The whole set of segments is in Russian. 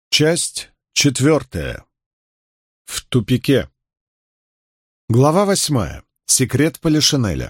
Часть 4. В тупике. Глава 8. Секрет Полишинеля.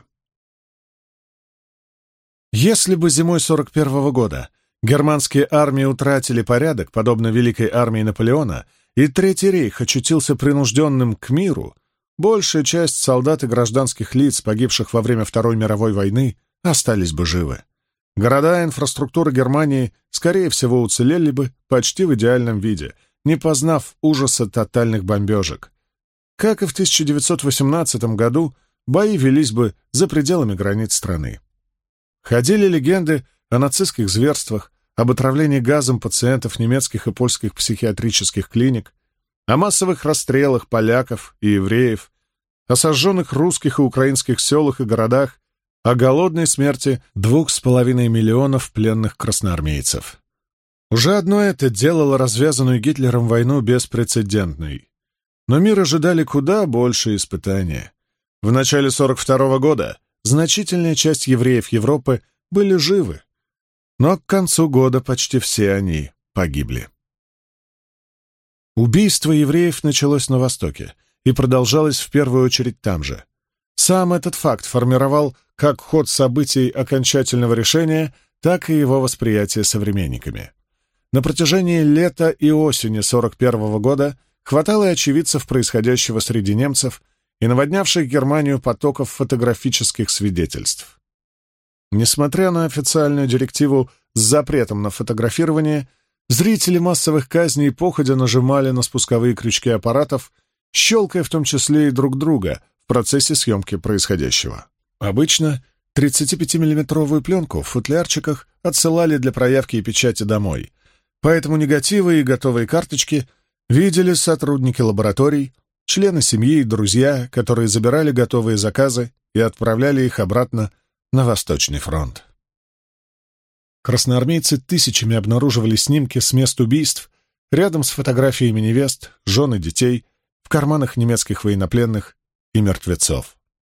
Если бы зимой 41-го года германские армии утратили порядок, подобно Великой армии Наполеона, и Третий рейх очутился принужденным к миру, большая часть солдат и гражданских лиц, погибших во время Второй мировой войны, остались бы живы. Города и инфраструктура Германии, скорее всего, уцелели бы почти в идеальном виде, не познав ужаса тотальных бомбежек. Как и в 1918 году, бои велись бы за пределами границ страны. Ходили легенды о нацистских зверствах, об отравлении газом пациентов немецких и польских психиатрических клиник, о массовых расстрелах поляков и евреев, о сожженных русских и украинских селах и городах, о голодной смерти 2,5 миллионов пленных красноармейцев. Уже одно это делало развязанную Гитлером войну беспрецедентной. Но мир ожидали куда большие испытания. В начале 42-го года значительная часть евреев Европы были живы, но к концу года почти все они погибли. Убийство евреев началось на Востоке и продолжалось в первую очередь там же. Сам этот факт формировал как ход событий окончательного решения, так и его восприятие современниками. На протяжении лета и осени 41-го года хватало и очевидцев происходящего среди немцев и наводнявших Германию потоков фотографических свидетельств. Несмотря на официальную директиву с запретом на фотографирование, зрители массовых казней походя нажимали на спусковые крючки аппаратов, щелкая в том числе и друг друга в процессе съемки происходящего. Обычно 35-миллиметровую пленку в футлярчиках отсылали для проявки и печати домой, поэтому негативы и готовые карточки видели сотрудники лабораторий, члены семьи и друзья, которые забирали готовые заказы и отправляли их обратно на Восточный фронт. Красноармейцы тысячами обнаруживали снимки с мест убийств рядом с фотографиями невест, жен и детей, в карманах немецких военнопленных и мертвецов.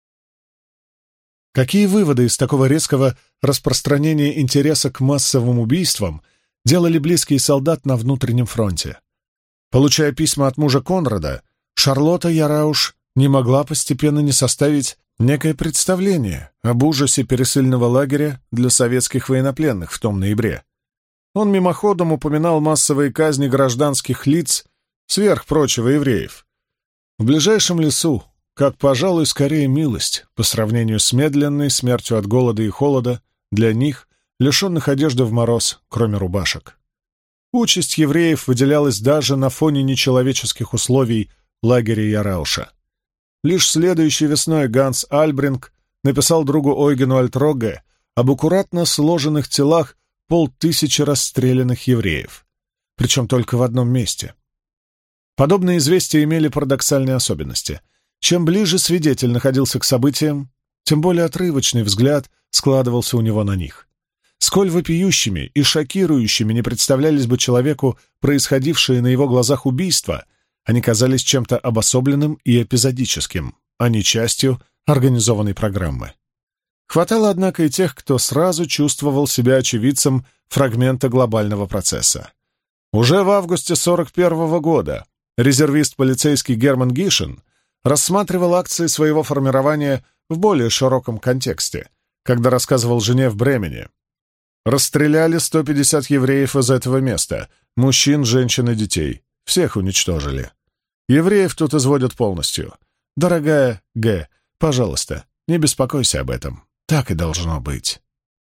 Какие выводы из такого резкого распространения интереса к массовым убийствам делали близкие солдат на внутреннем фронте? Получая письма от мужа Конрада, Шарлотта Ярауш не могла постепенно не составить некое представление об ужасе пересыльного лагеря для советских военнопленных в том ноябре. Он мимоходом упоминал массовые казни гражданских лиц сверх прочего евреев. В ближайшем лесу, как, пожалуй, скорее милость по сравнению с медленной смертью от голода и холода для них, лишенных одежды в мороз, кроме рубашек. Участь евреев выделялась даже на фоне нечеловеческих условий лагеря Ярауша. Лишь следующей весной Ганс Альбринг написал другу Ойгену Альтроге об аккуратно сложенных телах 500 расстрелянных евреев, причем только в одном месте. Подобные известия имели парадоксальные особенности. Чем ближе свидетель находился к событиям, тем более отрывочный взгляд складывался у него на них. Сколь вопиющими и шокирующими не представлялись бы человеку происходившие на его глазах убийства, они казались чем-то обособленным и эпизодическим, а не частью организованной программы. Хватало, однако, и тех, кто сразу чувствовал себя очевидцем фрагмента глобального процесса. Уже в августе 41-го года резервист полицейский Герман Гишин рассматривал акции своего формирования в более широком контексте, когда рассказывал жене в Бремене. Расстреляли 150 евреев из этого места, мужчин, женщин и детей. Всех уничтожили. Евреев тут изводят полностью. Дорогая Г., пожалуйста, не беспокойся об этом. Так и должно быть.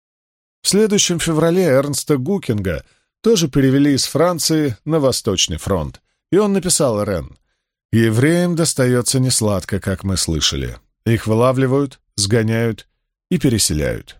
В следующем феврале Эрнста Гукинга тоже перевели из Франции на Восточный фронт, и он написал РН: «Евреям достается несладко, как мы слышали. Их вылавливают, сгоняют и переселяют».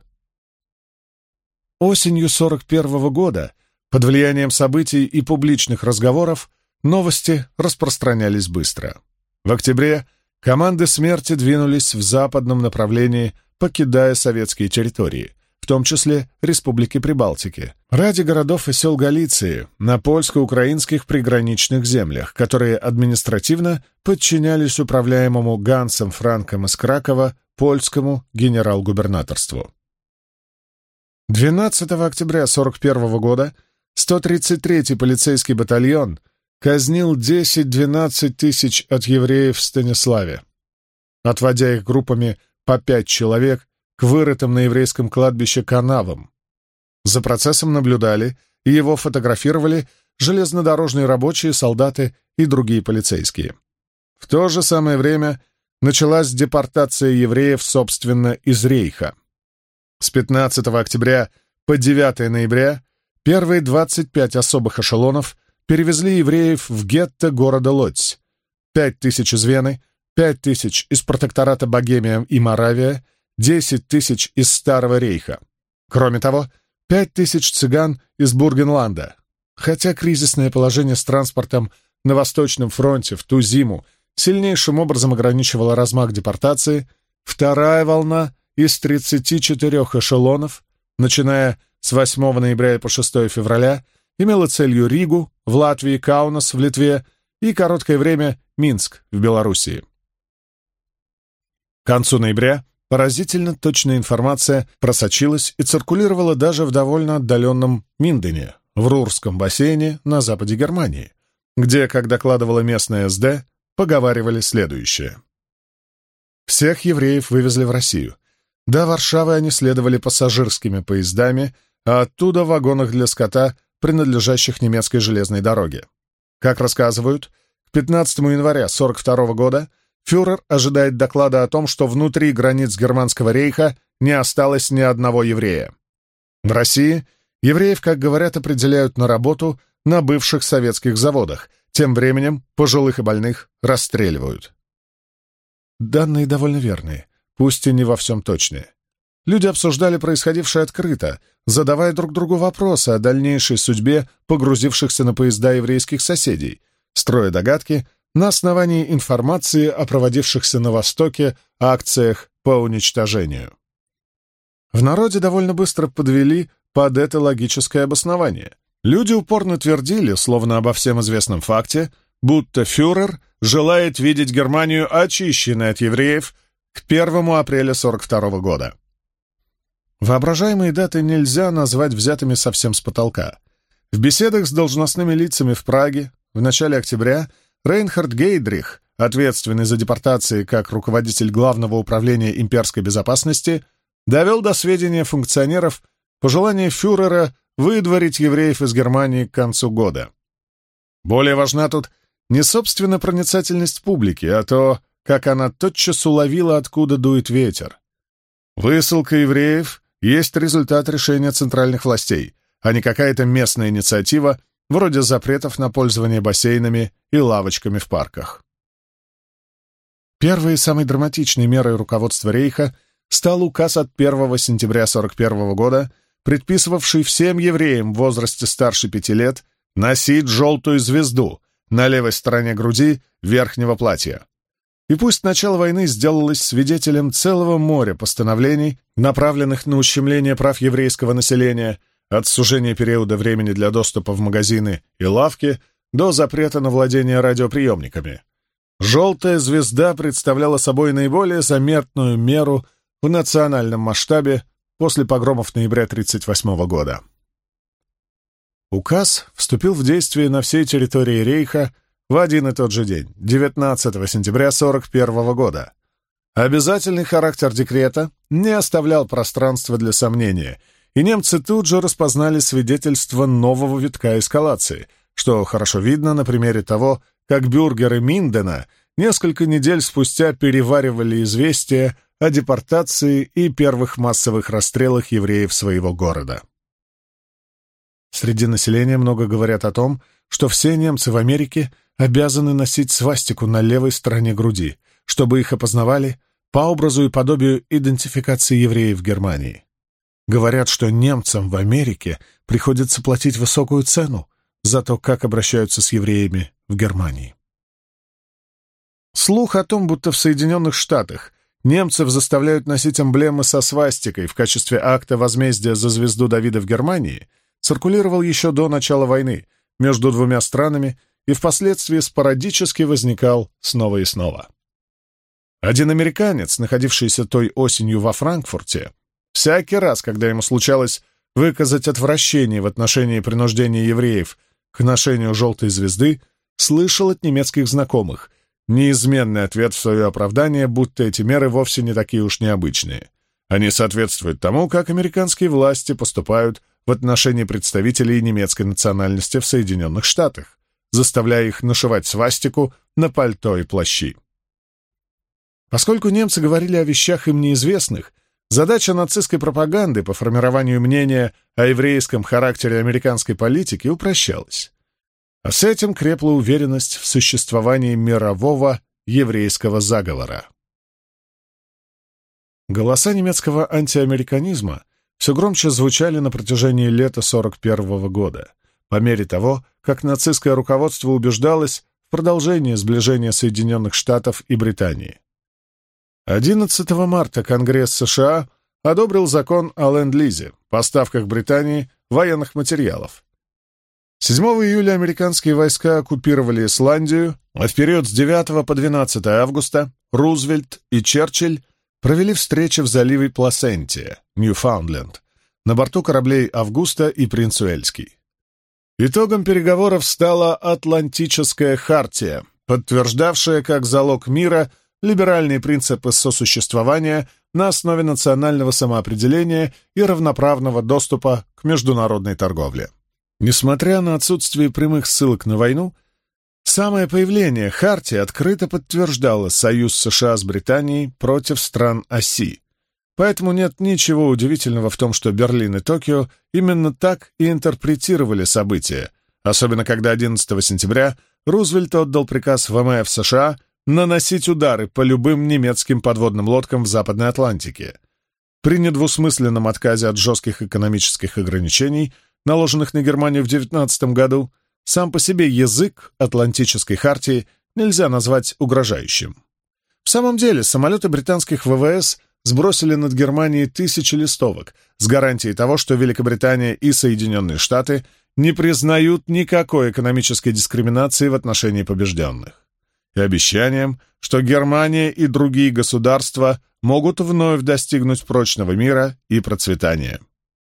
Осенью 41-го года, под влиянием событий и публичных разговоров, новости распространялись быстро. В октябре команды смерти двинулись в западном направлении, покидая советские территории, в том числе республики Прибалтики, ради городов и сел Галиции на польско-украинских приграничных землях, которые административно подчинялись управляемому Гансом Франком из Кракова польскому генерал-губернаторству. 12 октября 1941 года 133-й полицейский батальон казнил 10-12 тысяч от евреев в Станиславе, отводя их группами по 5 человек к вырытым на еврейском кладбище канавам. За процессом наблюдали и его фотографировали железнодорожные рабочие, солдаты и другие полицейские. В то же самое время началась депортация евреев, собственно, из Рейха. С 15 октября по 9 ноября первые 25 особых эшелонов перевезли евреев в гетто города Лодзь. 5000 из Вены, 5000 из протектората Богемия и Моравия, 10 тысяч из Старого Рейха. Кроме того, 5000 цыган из Бургенланда. Хотя кризисное положение с транспортом на Восточном фронте в ту зиму сильнейшим образом ограничивало размах депортации, вторая волна из 34 эшелонов, начиная с 8 ноября и по 6 февраля, имела целью Ригу в Латвии, Каунас в Литве и короткое время Минск в Белоруссии. К концу ноября поразительно точная информация просочилась и циркулировала даже в довольно отдаленном Миндене, в Рурском бассейне на западе Германии, где, как докладывала местная СД, поговаривали следующее. Всех евреев вывезли в Россию. До Варшавы они следовали пассажирскими поездами, а оттуда в вагонах для скота, принадлежащих немецкой железной дороге. Как рассказывают, к 15 января 1942 года фюрер ожидает доклада о том, что внутри границ Германского рейха не осталось ни одного еврея. В России евреев, как говорят, определяют на работу на бывших советских заводах, тем временем пожилых и больных расстреливают. Данные довольно верные, пусть и не во всем точные. Люди обсуждали происходившее открыто, задавая друг другу вопросы о дальнейшей судьбе погрузившихся на поезда еврейских соседей, строя догадки на основании информации о проводившихся на Востоке акциях по уничтожению. В народе довольно быстро подвели под это логическое обоснование. Люди упорно твердили, словно обо всем известном факте, будто фюрер желает видеть Германию очищенной от евреев к 1 апреля 1942 года. Воображаемые даты нельзя назвать взятыми совсем с потолка. В беседах с должностными лицами в Праге в начале октября Рейнхард Гейдрих, ответственный за депортации как руководитель Главного управления имперской безопасности, довел до сведения функционеров пожелание фюрера выдворить евреев из Германии к концу года. Более важна тут не собственно проницательность публики, а то, как она тотчас уловила, откуда дует ветер. Высылка евреев есть результат решения центральных властей, а не какая-то местная инициатива, вроде запретов на пользование бассейнами и лавочками в парках. Первой и самой драматичной мерой руководства Рейха стал указ от 1 сентября 1941 года, предписывавший всем евреям в возрасте старше 5 лет носить желтую звезду на левой стороне груди верхнего платья. И пусть начало войны сделалось свидетелем целого моря постановлений, направленных на ущемление прав еврейского населения, от сужения периода времени для доступа в магазины и лавки до запрета на владение радиоприемниками. «Желтая звезда» представляла собой наиболее заметную меру в национальном масштабе после погромов ноября 1938 года. Указ вступил в действие на всей территории Рейха в один и тот же день, 19 сентября 1941 года. Обязательный характер декрета не оставлял пространства для сомнения, и немцы тут же распознали свидетельство нового витка эскалации, что хорошо видно на примере того, как бюргеры Миндена несколько недель спустя переваривали известия о депортации и первых массовых расстрелах евреев своего города. Среди населения много говорят о том, что все немцы в Америке обязаны носить свастику на левой стороне груди, чтобы их опознавали по образу и подобию идентификации евреев в Германии. Говорят, что немцам в Америке приходится платить высокую цену за то, как обращаются с евреями в Германии. Слух о том, будто в Соединенных Штатах немцев заставляют носить эмблемы со свастикой в качестве акта возмездия за звезду Давида в Германии, циркулировал еще до начала войны между двумя странами и впоследствии спорадически возникал снова и снова. Один американец, находившийся той осенью во Франкфурте, всякий раз, когда ему случалось выказать отвращение в отношении принуждения евреев к ношению желтой звезды, слышал от немецких знакомых неизменный ответ в свое оправдание, будто эти меры вовсе не такие уж необычные. Они соответствуют тому, как американские власти поступают в отношении представителей немецкой национальности в Соединенных Штатах, заставляя их нашивать свастику на пальто и плащи. Поскольку немцы говорили о вещах им неизвестных, задача нацистской пропаганды по формированию мнения о еврейском характере американской политики упрощалась. А с этим крепла уверенность в существовании мирового еврейского заговора. Голоса немецкого антиамериканизма все громче звучали на протяжении лета 1941 года, по мере того, как нацистское руководство убеждалось в продолжении сближения Соединенных Штатов и Британии. 11 марта Конгресс США одобрил закон о ленд-лизе, поставках Британии военных материалов. 7 июля американские войска оккупировали Исландию, а в период с 9 по 12 августа Рузвельт и Черчилль провели встречи в заливе Пласентия, Ньюфаундленд, на борту кораблей «Августа» и «Принц Уэльский». Итогом переговоров стала Атлантическая хартия, подтверждавшая как залог мира либеральные принципы сосуществования на основе национального самоопределения и равноправного доступа к международной торговле. Несмотря на отсутствие прямых ссылок на войну, самое появление хартии открыто подтверждало союз США с Британией против стран оси. Поэтому нет ничего удивительного в том, что Берлин и Токио именно так и интерпретировали события, особенно когда 11 сентября Рузвельт отдал приказ ВМФ США наносить удары по любым немецким подводным лодкам в Западной Атлантике. При недвусмысленном отказе от жестких экономических ограничений, наложенных на Германию в 19 году, сам по себе язык Атлантической хартии нельзя назвать угрожающим. В самом деле, самолеты британских ВВС сбросили над Германией тысячи листовок с гарантией того, что Великобритания и Соединенные Штаты не признают никакой экономической дискриминации в отношении побежденных, и обещанием, что Германия и другие государства могут вновь достигнуть прочного мира и процветания.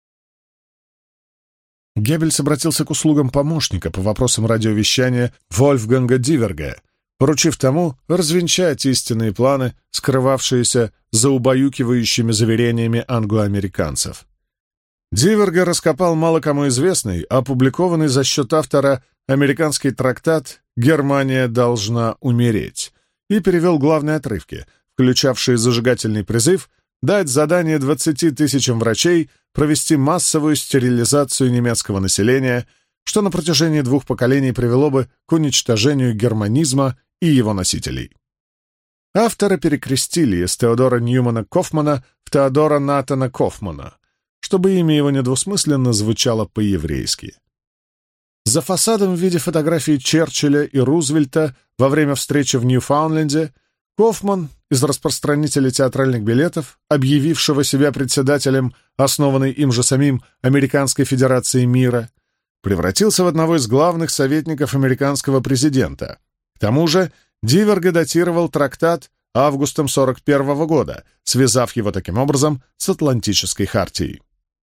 Геббельс обратился к услугам помощника по вопросам радиовещания Вольфганга Диверга, поручив тому развенчать истинные планы, скрывавшиеся за убаюкивающими заверениями англоамериканцев. Диверга раскопал мало кому известный, опубликованный за счет автора американский трактат «Германия должна умереть» и перевел главные отрывки, включавшие зажигательный призыв дать задание 20 тысячам врачей провести массовую стерилизацию немецкого населения, что на протяжении 2 поколений привело бы к уничтожению германизма и его носителей. Автора перекрестили из Теодора Ньюмана Кофмана в Теодора Натана Кофмана, чтобы имя его недвусмысленно звучало по-еврейски. За фасадом в виде фотографий Черчилля и Рузвельта во время встречи в Ньюфаундленде Кофман, из распространителя театральных билетов, объявившего себя председателем основанной им же самим Американской Федерации мира, превратился в одного из главных советников американского президента. К тому же Диверга датировал трактат августом 1941 года, связав его таким образом с Атлантической хартией.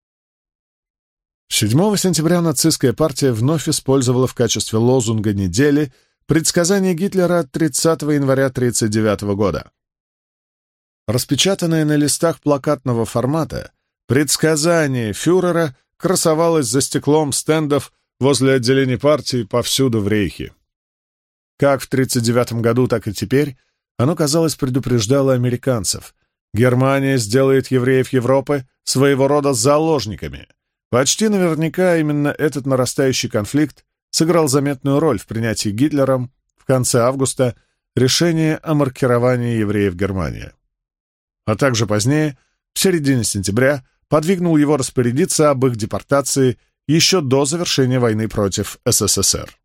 7 сентября нацистская партия вновь использовала в качестве лозунга недели предсказание Гитлера от 30 января 1939 года. Распечатанное на листах плакатного формата, предсказание фюрера красовалось за стеклом стендов возле отделений партии повсюду в Рейхе. Как в 1939 году, так и теперь оно, казалось, предупреждало американцев. Германия сделает евреев Европы своего рода заложниками. Почти наверняка именно этот нарастающий конфликт сыграл заметную роль в принятии Гитлером в конце августа решения о маркировании евреев Германии. А также позднее, в середине сентября, подвигнул его распорядиться об их депортации еще до завершения войны против СССР.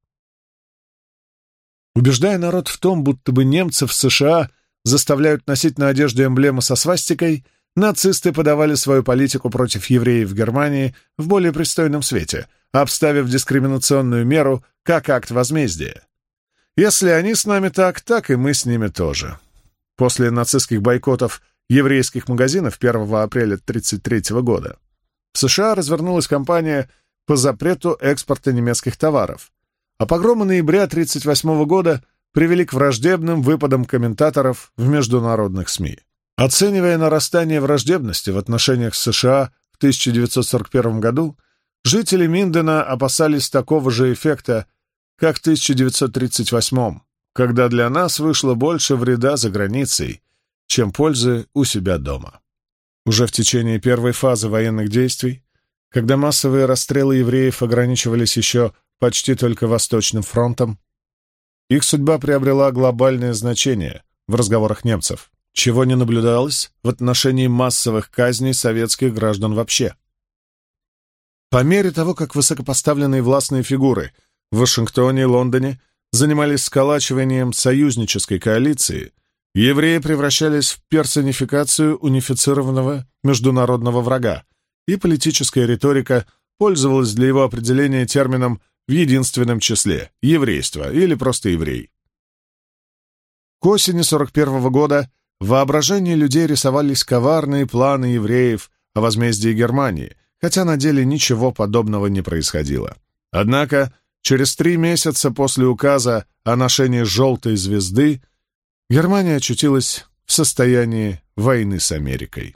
Убеждая народ в том, будто бы немцев в США заставляют носить на одежде эмблемы со свастикой, нацисты подавали свою политику против евреев в Германии в более пристойном свете, обставив дискриминационную меру как акт возмездия. Если они с нами так, так и мы с ними тоже. После нацистских бойкотов еврейских магазинов 1 апреля 1933 года В США развернулась кампания по запрету экспорта немецких товаров, а погромы ноября 1938 года привели к враждебным выпадам комментаторов в международных СМИ. Оценивая нарастание враждебности в отношениях с США в 1941 году, жители Миндена опасались такого же эффекта, как в 1938, когда для нас вышло больше вреда за границей, чем пользы у себя дома. Уже в течение первой фазы военных действий, когда массовые расстрелы евреев ограничивались еще почти только Восточным фронтом, их судьба приобрела глобальное значение в разговорах немцев, чего не наблюдалось в отношении массовых казней советских граждан вообще. По мере того, как высокопоставленные властные фигуры в Вашингтоне и Лондоне занимались сколачиванием союзнической коалиции, евреи превращались в персонификацию унифицированного международного врага, и политическая риторика пользовалась для его определения термином в единственном числе — еврейство или просто еврей. К осени 1941 года в воображении людей рисовались коварные планы евреев о возмездии Германии, хотя на деле ничего подобного не происходило. Однако через 3 месяца после указа о ношении желтой звезды Германия очутилась в состоянии войны с Америкой.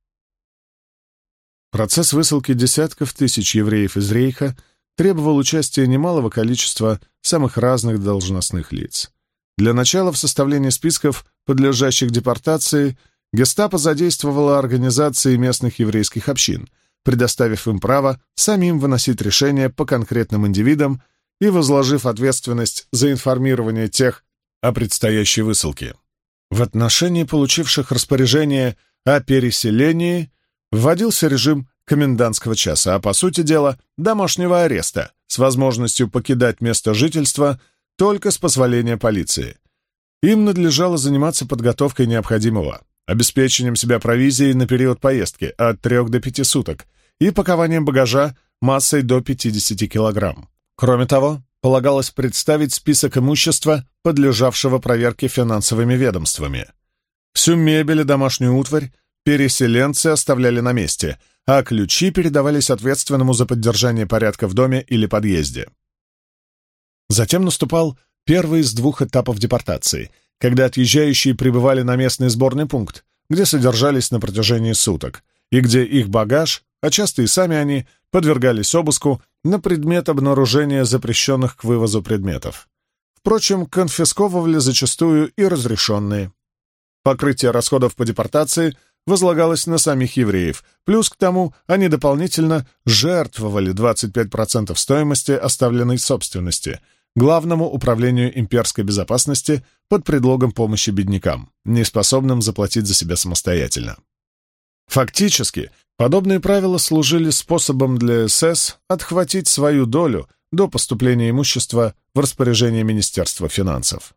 Процесс высылки десятков тысяч евреев из Рейха требовал участия немалого количества самых разных должностных лиц. Для начала в составлении списков, подлежащих депортации, гестапо задействовало организации местных еврейских общин, предоставив им право самим выносить решения по конкретным индивидам и возложив ответственность за информирование тех о предстоящей высылке. В отношении получивших распоряжение о переселении вводился режим комендантского часа, а по сути дела домашнего ареста с возможностью покидать место жительства только с позволения полиции. Им надлежало заниматься подготовкой необходимого, обеспечением себя провизией на период поездки от 3 до 5 суток и пакованием багажа массой до 50 килограмм. Кроме того, полагалось представить список имущества, подлежавшего проверке финансовыми ведомствами. Всю мебель и домашнюю утварь переселенцы оставляли на месте, а ключи передавались ответственному за поддержание порядка в доме или подъезде. Затем наступал первый из 2 этапов депортации, когда отъезжающие прибывали на местный сборный пункт, где содержались на протяжении суток, и где их багаж, а часто и сами они, подвергались обыску на предмет обнаружения запрещенных к вывозу предметов. Впрочем, конфисковывали зачастую и разрешенные. Покрытие расходов по депортации возлагалось на самих евреев, плюс к тому они дополнительно жертвовали 25% стоимости оставленной собственности Главному управлению имперской безопасности под предлогом помощи беднякам, неспособным заплатить за себя самостоятельно. Фактически, подобные правила служили способом для СС отхватить свою долю до поступления имущества в распоряжение Министерства финансов.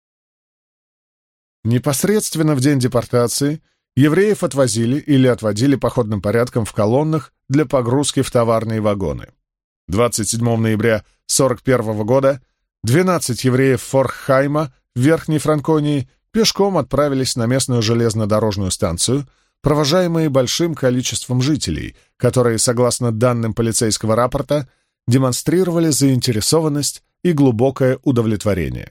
Непосредственно в день депортации евреев отвозили или отводили походным порядком в колоннах для погрузки в товарные вагоны. 27 ноября 1941 года 12 евреев Форхайма в Верхней Франконии пешком отправились на местную железнодорожную станцию, провожаемые большим количеством жителей, которые, согласно данным полицейского рапорта, демонстрировали заинтересованность и глубокое удовлетворение.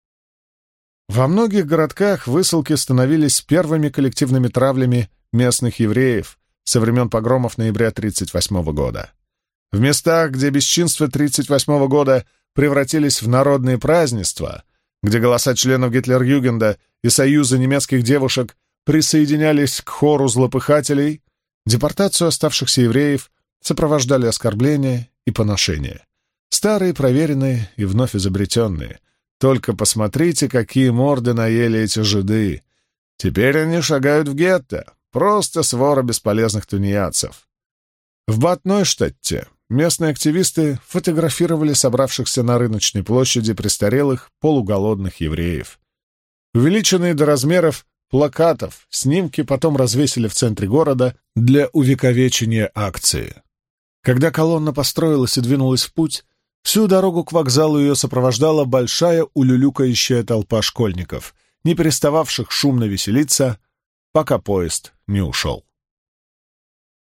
Во многих городках высылки становились первыми коллективными травлями местных евреев со времен погромов ноября 1938 года. В местах, где бесчинства 1938 года превратились в народные празднества, где голоса членов Гитлер-Югенда и Союза немецких девушек присоединялись к хору злопыхателей, депортацию оставшихся евреев сопровождали оскорбления и поношения. Старые, проверенные и вновь изобретенные. Только посмотрите, какие морды наели эти жиды. Теперь они шагают в гетто, просто свора бесполезных тунеядцев. В Бад-Нойштадте местные активисты фотографировали собравшихся на рыночной площади престарелых, полуголодных евреев. Увеличенные до размеров плакатов, снимки потом развесили в центре города для увековечения акции. Когда колонна построилась и двинулась в путь, всю дорогу к вокзалу ее сопровождала большая улюлюкающая толпа школьников, не перестававших шумно веселиться, пока поезд не ушел.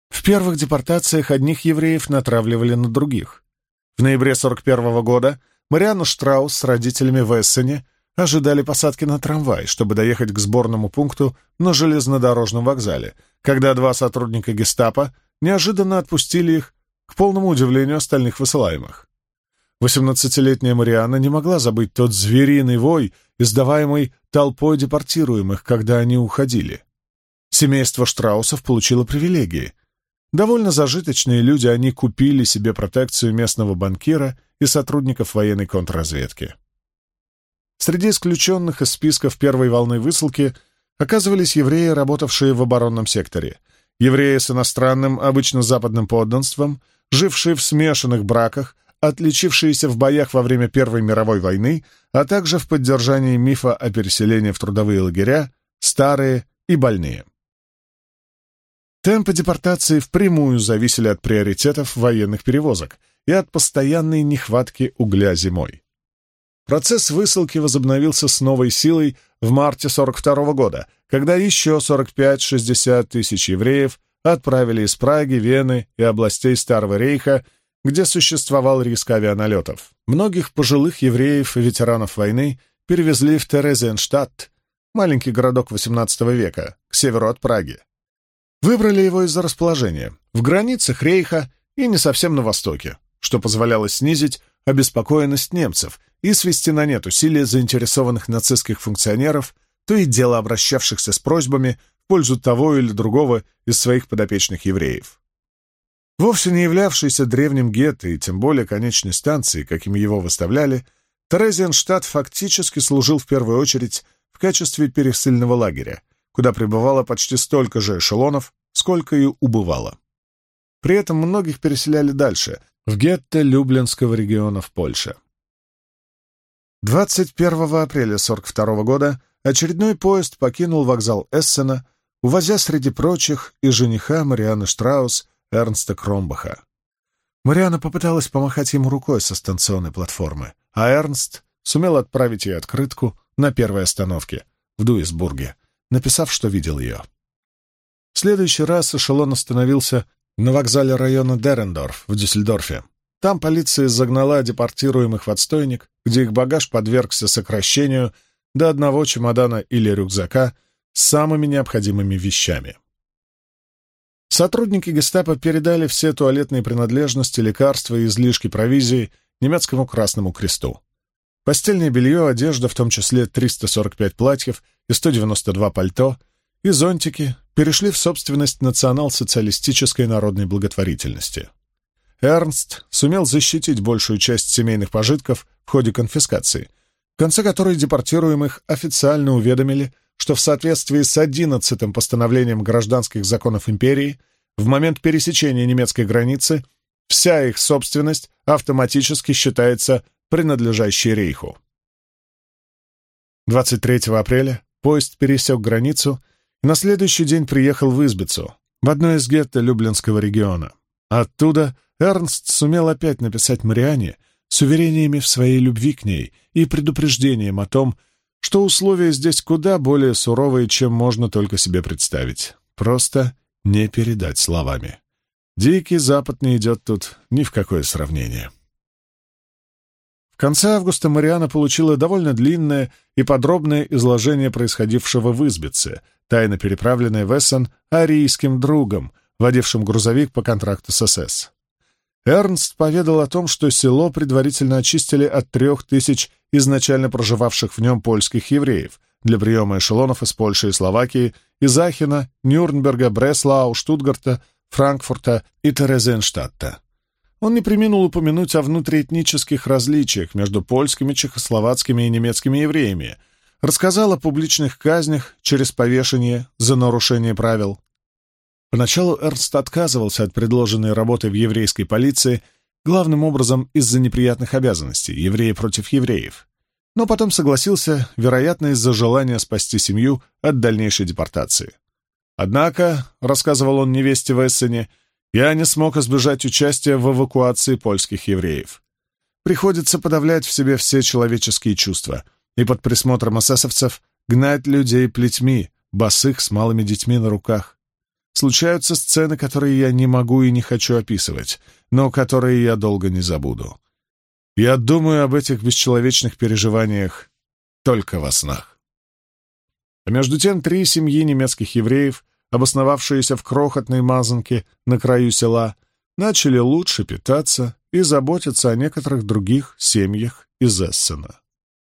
В первых депортациях одних евреев натравливали на других. В ноябре 1941 года Марианна Штраус с родителями в Эссене ожидали посадки на трамвай, чтобы доехать к сборному пункту на железнодорожном вокзале, когда два сотрудника гестапо неожиданно отпустили их, к полному удивлению остальных высылаемых. 18-летняя Марианна не могла забыть тот звериный вой, издаваемый толпой депортируемых, когда они уходили. Семейство Штраусов получило привилегии. Довольно зажиточные люди, они купили себе протекцию местного банкира и сотрудников военной контрразведки. Среди исключенных из списков первой волны высылки оказывались евреи, работавшие в оборонном секторе, евреи с иностранным, обычно западным подданством, жившие в смешанных браках, отличившиеся в боях во время Первой мировой войны, а также в поддержании мифа о переселении в трудовые лагеря, старые и больные. Темпы депортации впрямую зависели от приоритетов военных перевозок и от постоянной нехватки угля зимой. Процесс высылки возобновился с новой силой в марте 1942 года, когда еще 45-60 тысяч евреев отправили из Праги, Вены и областей Старого Рейха, где существовал риск авианалетов. Многих пожилых евреев и ветеранов войны перевезли в Терезиенштадт, маленький городок XVIII века, к северу от Праги. Выбрали его из-за расположения в границах Рейха и не совсем на востоке, что позволяло снизить обеспокоенность немцев и свести на нет усилия заинтересованных нацистских функционеров, то и дело обращавшихся с просьбами в пользу того или другого из своих подопечных евреев. Вовсе не являвшийся древним гетто и тем более конечной станцией, каким его выставляли, Терезиенштадт фактически служил в первую очередь в качестве пересыльного лагеря, куда прибывало почти столько же эшелонов, сколько и убывало. При этом многих переселяли дальше, в гетто Люблинского региона в Польше. 21 апреля 1942 года очередной поезд покинул вокзал Эссена, увозя среди прочих и жениха Марианны Штраус Эрнста Кромбаха. Марианна попыталась помахать ему рукой со станционной платформы, а Эрнст сумел отправить ей открытку на первой остановке, в Дуисбурге, написав, что видел ее. В следующий раз эшелон остановился на вокзале района Дерендорф в Дюссельдорфе. Там полиция загнала депортируемых в отстойник, где их багаж подвергся сокращению до одного чемодана или рюкзака с самыми необходимыми вещами. Сотрудники гестапо передали все туалетные принадлежности, лекарства и излишки провизии немецкому Красному Кресту. Постельное белье, одежда, в том числе 345 платьев и 192 пальто, и зонтики перешли в собственность национал-социалистической народной благотворительности. Эрнст сумел защитить большую часть семейных пожитков в ходе конфискации, в конце которой депортируемых официально уведомили, что в соответствии с 11-м постановлением гражданских законов империи в момент пересечения немецкой границы вся их собственность автоматически считается принадлежащей Рейху. 23 апреля поезд пересек границу и на следующий день приехал в Избицу, в одно из гетто Люблинского региона. Оттуда Эрнст сумел опять написать Марианне с уверениями в своей любви к ней и предупреждением о том, что условия здесь куда более суровые, чем можно только себе представить. Просто не передать словами. Дикий Запад не идет тут ни в какое сравнение. В конце августа Марианна получила довольно длинное и подробное изложение происходившего в Избице, тайно переправленное в Эссен арийским другом, водившим грузовик по контракту с СС. Эрнст поведал о том, что село предварительно очистили от 3000 изначально проживавших в нем польских евреев для приема эшелонов из Польши и Словакии, из Ахена, Нюрнберга, Бреслау, Штутгарта, Франкфурта и Терезиенштадта. Он не преминул упомянуть о внутриэтнических различиях между польскими, чехословацкими и немецкими евреями, рассказал о публичных казнях через повешение за нарушение правил. Поначалу Эрнст отказывался от предложенной работы в еврейской полиции, главным образом из-за неприятных обязанностей, евреи против евреев. Но потом согласился, вероятно, из-за желания спасти семью от дальнейшей депортации. «Однако», — рассказывал он невесте в Эссене, — «я не смог избежать участия в эвакуации польских евреев. Приходится подавлять в себе все человеческие чувства и под присмотром эсэсовцев гнать людей плетьми, босых с малыми детьми на руках. случаются сцены, которые я не могу и не хочу описывать, но которые я долго не забуду. Я думаю об этих бесчеловечных переживаниях только во снах. А между тем 3 семьи немецких евреев, обосновавшиеся в крохотной мазанке на краю села, начали лучше питаться и заботиться о некоторых других семьях из Эссена.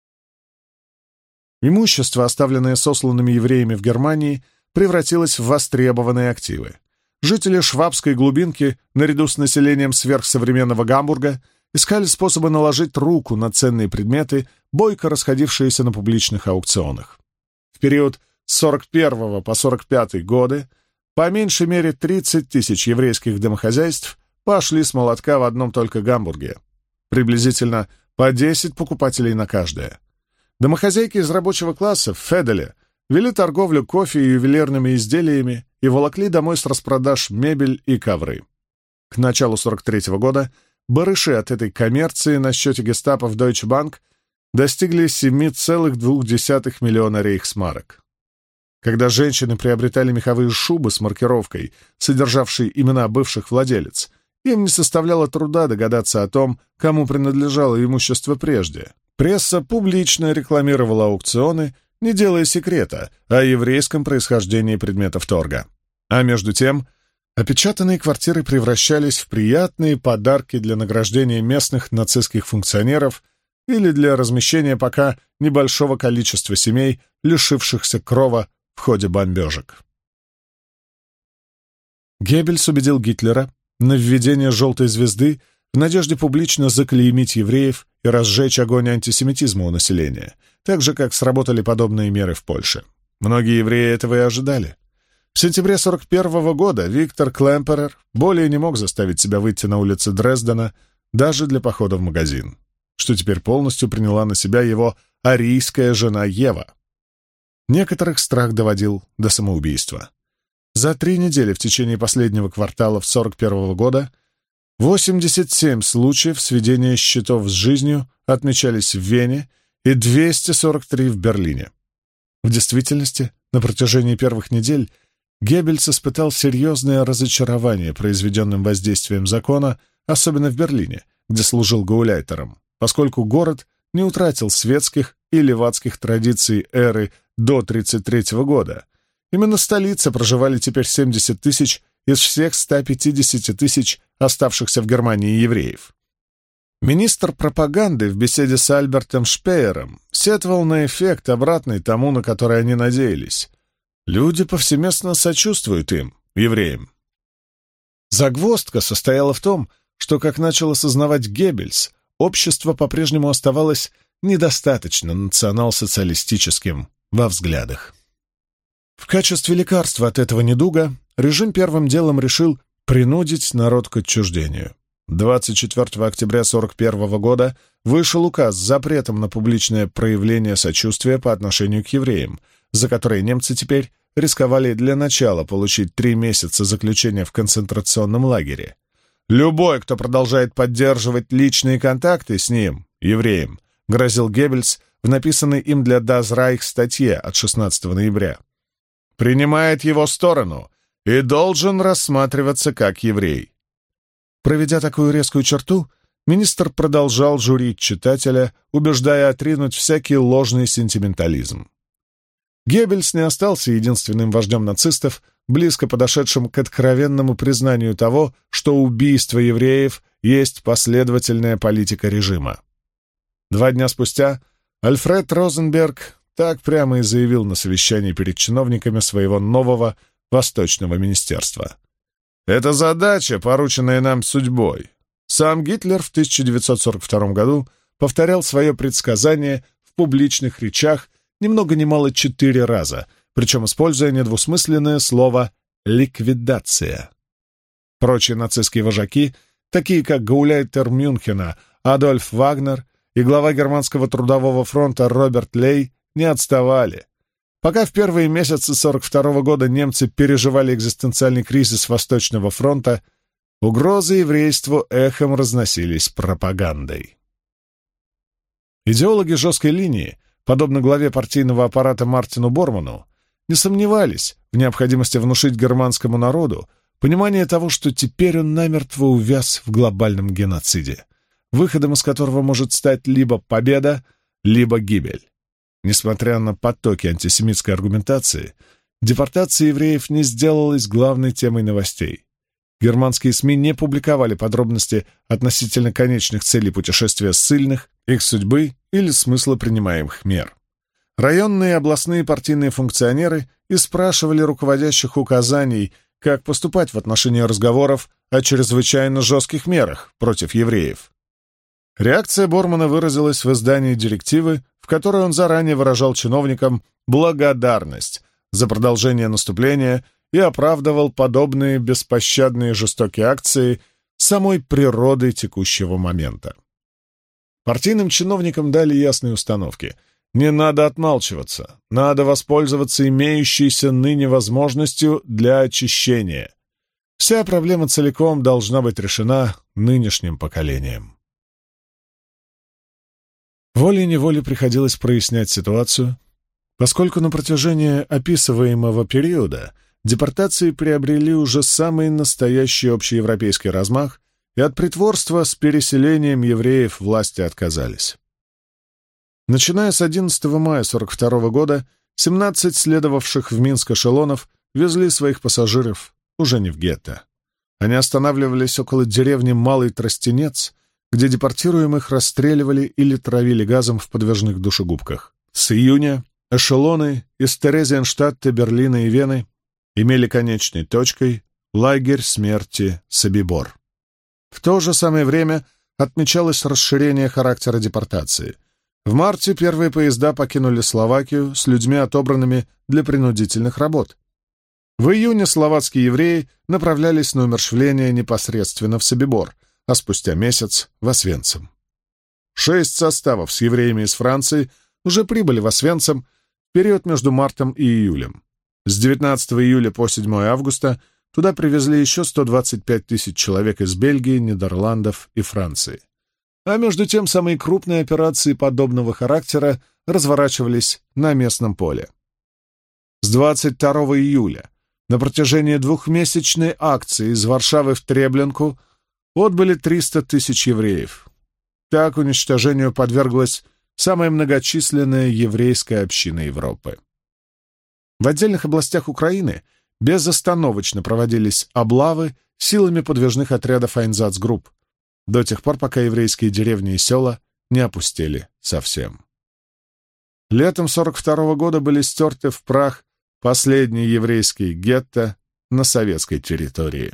Имущество, оставленное сосланными евреями в Германии, превратилось в востребованные активы. Жители Швабской глубинки, наряду с населением сверхсовременного Гамбурга, искали способы наложить руку на ценные предметы, бойко расходившиеся на публичных аукционах. В период с 41 по 45 годы по меньшей мере 30 тысяч еврейских домохозяйств пошли с молотка в одном только Гамбурге. Приблизительно по 10 покупателей на каждое. Домохозяйки из рабочего класса в Феделе вели торговлю кофе и ювелирными изделиями и волокли домой с распродаж мебель и ковры. К началу 43 года барыши от этой коммерции на счете гестапо в Deutsche Bank достигли 7,2 миллиона рейхсмарок. Когда женщины приобретали меховые шубы с маркировкой, содержавшей имена бывших владелец, им не составляло труда догадаться о том, кому принадлежало имущество прежде. Пресса публично рекламировала аукционы, не делая секрета о еврейском происхождении предметов торга. А между тем, опечатанные квартиры превращались в приятные подарки для награждения местных нацистских функционеров или для размещения пока небольшого количества семей, лишившихся крова в ходе бомбежек. Геббельс убедил Гитлера на введение «желтой звезды» в надежде публично заклеймить евреев и разжечь огонь антисемитизма у населения, так же, как сработали подобные меры в Польше. Многие евреи этого и ожидали. В сентябре 41 года Виктор Клемперер более не мог заставить себя выйти на улицы Дрездена даже для похода в магазин, что теперь полностью приняла на себя его арийская жена Ева. Некоторых страх доводил до самоубийства. За 3 недели в течение последнего квартала 41 года 87 случаев сведения счетов с жизнью отмечались в Вене и 243 в Берлине. В действительности, на протяжении первых недель Геббельс испытал серьезное разочарование произведенным воздействием закона, особенно в Берлине, где служил гауляйтером, поскольку город не утратил светских и левацких традиций эры до 1933 года. Именно в столице проживали теперь 70 тысяч из всех 150 тысяч оставшихся в Германии евреев. Министр пропаганды в беседе с Альбертом Шпеером сетовал на эффект, обратный тому, на который они надеялись. Люди повсеместно сочувствуют им, евреям. Загвоздка состояла в том, что, как начал осознавать Геббельс, общество по-прежнему оставалось недостаточно национал-социалистическим во взглядах. В качестве лекарства от этого недуга режим первым делом решил принудить народ к отчуждению. 24 октября 1941 года вышел указ с запретом на публичное проявление сочувствия по отношению к евреям, за которые немцы теперь рисковали для начала получить 3 месяца заключения в концентрационном лагере. «Любой, кто продолжает поддерживать личные контакты с ним, евреем», грозил Геббельс в написанной им для Das Reich статье от 16 ноября, «принимает его сторону и должен рассматриваться как еврей». Проведя такую резкую черту, министр продолжал журить читателя, убеждая отринуть всякий ложный сентиментализм. Геббельс не остался единственным вождем нацистов, близко подошедшим к откровенному признанию того, что убийство евреев есть последовательная политика режима. 2 дня спустя Альфред Розенберг так прямо и заявил на совещании перед чиновниками своего нового Восточного министерства. «Это задача, порученная нам судьбой». Сам Гитлер в 1942 году повторял свое предсказание в публичных речах ни много ни мало 4 раза, причем используя недвусмысленное слово «ликвидация». Прочие нацистские вожаки, такие как гауляйтер Мюнхена Адольф Вагнер и глава Германского трудового фронта Роберт Лей, не отставали. Пока в первые месяцы 1942 года немцы переживали экзистенциальный кризис Восточного фронта, угрозы еврейству эхом разносились пропагандой. Идеологи жесткой линии, подобно главе партийного аппарата Мартину Борману, не сомневались в необходимости внушить германскому народу понимание того, что теперь он намертво увяз в глобальном геноциде, выходом из которого может стать либо победа, либо гибель. Несмотря на потоки антисемитской аргументации, депортация евреев не сделалась главной темой новостей. Германские СМИ не публиковали подробности относительно конечных целей путешествия ссыльных, их судьбы или смысла принимаемых мер. Районные и областные партийные функционеры и спрашивали руководящих указаний, как поступать в отношении разговоров о чрезвычайно жестких мерах против евреев. Реакция Бормана выразилась в издании директивы, в которой он заранее выражал чиновникам благодарность за продолжение наступления и оправдывал подобные беспощадные жестокие акции самой природой текущего момента. Партийным чиновникам дали ясные установки. Не надо отмалчиваться, надо воспользоваться имеющейся ныне возможностью для очищения. Вся проблема целиком должна быть решена нынешним поколением. Волей-неволей приходилось прояснять ситуацию, поскольку на протяжении описываемого периода депортации приобрели уже самый настоящий общеевропейский размах, и от притворства с переселением евреев власти отказались. Начиная с 11 мая 1942 года 17 следовавших в Минск эшелонов везли своих пассажиров уже не в гетто. Они останавливались около деревни Малый Тростенец, где депортируемых расстреливали или травили газом в подвижных душегубках. С июня эшелоны из Терезиенштадта, Берлина и Вены имели конечной точкой лагерь смерти Собибор. В то же самое время отмечалось расширение характера депортации. В марте первые поезда покинули Словакию с людьми, отобранными для принудительных работ. В июне словацкие евреи направлялись на умерщвление непосредственно в Собибор, а спустя месяц — в Освенцим. 6 составов с евреями из Франции уже прибыли в Освенцим в период между мартом и июлем. С 19 июля по 7 августа туда привезли еще 125 тысяч человек из Бельгии, Нидерландов и Франции. А между тем самые крупные операции подобного характера разворачивались на местном поле. С 22 июля на протяжении двухмесячной акции из Варшавы в Треблинку отбыли 300 тысяч евреев. Так уничтожению подверглась самая многочисленная еврейская община Европы. В отдельных областях Украины безостановочно проводились облавы силами подвижных отрядов Айнзацгрупп, до тех пор, пока еврейские деревни и села не опустели совсем. Летом 1942 года были стерты в прах последние еврейские гетто на советской территории.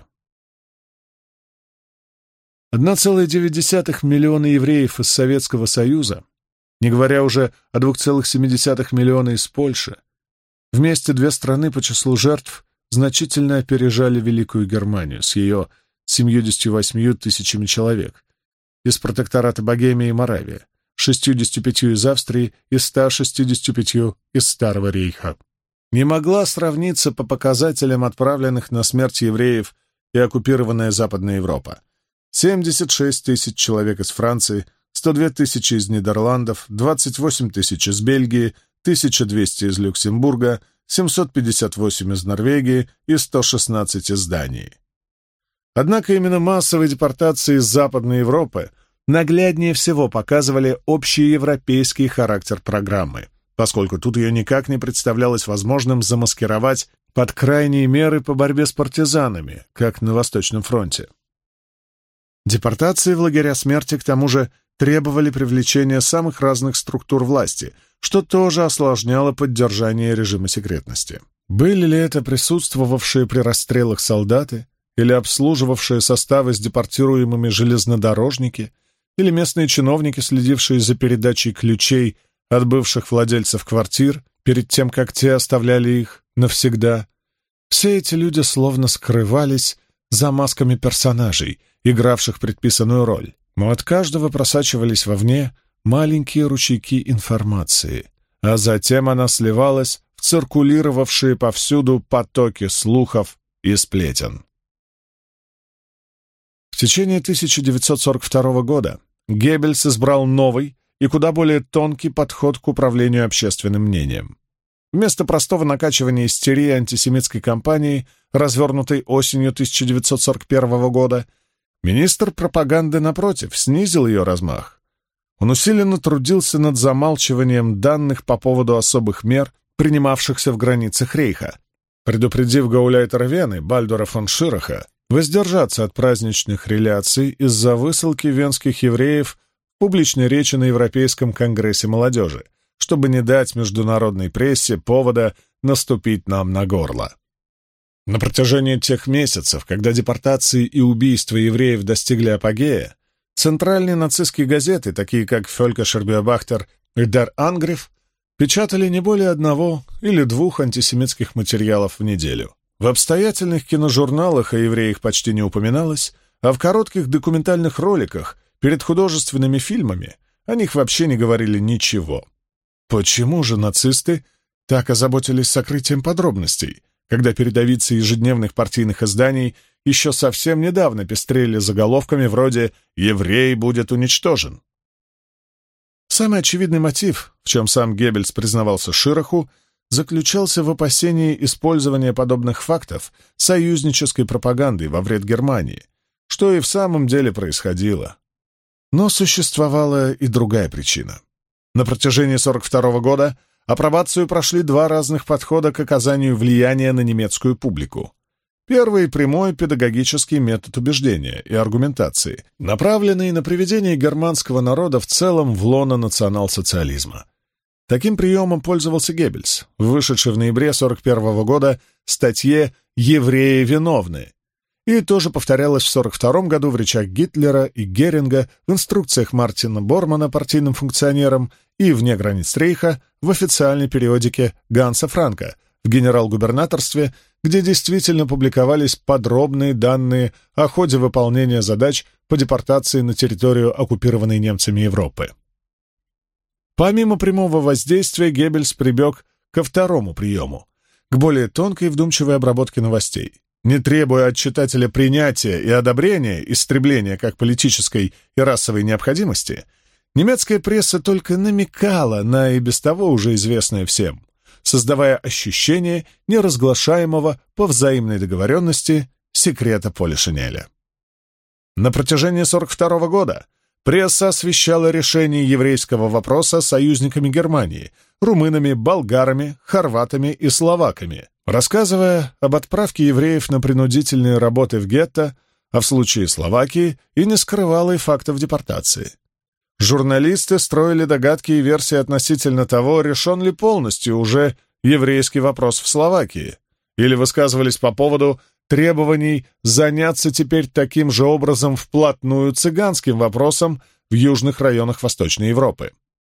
1,9 миллиона евреев из Советского Союза, не говоря уже о 2,7 миллиона из Польши, вместе две страны по числу жертв значительно опережали Великую Германию с ее 78 тысячами человек, из протектората Богемия и Моравия, 65 из Австрии и 165 из Старого Рейха. Не могла сравниться по показателям отправленных на смерть евреев и оккупированная Западная Европа. 76 тысяч человек из Франции, 102 тысячи из Нидерландов, 28 тысяч из Бельгии, 1200 из Люксембурга, 758 из Норвегии и 116 из Дании. Однако именно массовые депортации из Западной Европы нагляднее всего показывали общеевропейский характер программы, поскольку тут ее никак не представлялось возможным замаскировать под крайние меры по борьбе с партизанами, как на Восточном фронте. Депортации в лагеря смерти, к тому же, требовали привлечения самых разных структур власти, что тоже осложняло поддержание режима секретности. Были ли это присутствовавшие при расстрелах солдаты, или обслуживавшие составы с депортируемыми железнодорожники, или местные чиновники, следившие за передачей ключей от бывших владельцев квартир перед тем, как те оставляли их навсегда. Все эти люди словно скрывались за масками персонажей, игравших предписанную роль, но от каждого просачивались вовне маленькие ручейки информации, а затем она сливалась в циркулировавшие повсюду потоки слухов и сплетен. В течение 1942 года Геббельс избрал новый и куда более тонкий подход к управлению общественным мнением. Вместо простого накачивания истерии антисемитской кампании, развернутой осенью 1941 года, министр пропаганды, напротив, снизил ее размах. Он усиленно трудился над замалчиванием данных по поводу особых мер, принимавшихся в границах Рейха, предупредив гауляйтера Вены Бальдура фон Шираха воздержаться от праздничных реляций из-за высылки венских евреев в публичной речи на Европейском конгрессе молодежи, чтобы не дать международной прессе повода наступить нам на горло. На протяжении тех месяцев, когда депортации и убийства евреев достигли апогея, центральные нацистские газеты, такие как «Völkischer Beobachter» и «Der Angriff», печатали не более 1 или 2 антисемитских материалов в неделю. В обстоятельных киножурналах о евреях почти не упоминалось, а в коротких документальных роликах перед художественными фильмами о них вообще не говорили ничего. Почему же нацисты так озаботились сокрытием подробностей, когда передовицы ежедневных партийных изданий еще совсем недавно пестрели заголовками вроде «Еврей будет уничтожен»? Самый очевидный мотив, в чем сам Геббельс признавался Шираху, заключался в опасении использования подобных фактов союзнической пропагандой во вред Германии, что и в самом деле происходило. Но существовала и другая причина. На протяжении 1942 года апробацию прошли 2 разных подхода к оказанию влияния на немецкую публику. Первый — прямой педагогический метод убеждения и аргументации, направленный на приведение германского народа в целом в лоно национал-социализма. Таким приемом пользовался Геббельс, вышедший в ноябре 1941 года статье «Евреи виновны», и тоже повторялось в 1942 году в речах Гитлера и Геринга, в инструкциях Мартина Бормана партийным функционерам и вне границ Рейха в официальной периодике Ганса Франка в генерал-губернаторстве, где действительно публиковались подробные данные о ходе выполнения задач по депортации на территорию оккупированной немцами Европы. Помимо прямого воздействия, Геббельс прибег ко второму приему, к более тонкой и вдумчивой обработке новостей. Не требуя от читателя принятия и одобрения истребления как политической и расовой необходимости, немецкая пресса только намекала на и без того уже известное всем, создавая ощущение неразглашаемого по взаимной договоренности секрета Полишинеля. На протяжении 1942 года пресса освещала решение еврейского вопроса союзниками Германии, румынами, болгарами, хорватами и словаками, рассказывая об отправке евреев на принудительные работы в гетто, а в случае Словакии и не скрывала и фактов депортации. Журналисты строили догадки и версии относительно того, решен ли полностью уже еврейский вопрос в Словакии, или высказывались по поводу требований заняться теперь таким же образом вплотную цыганским вопросом в южных районах Восточной Европы.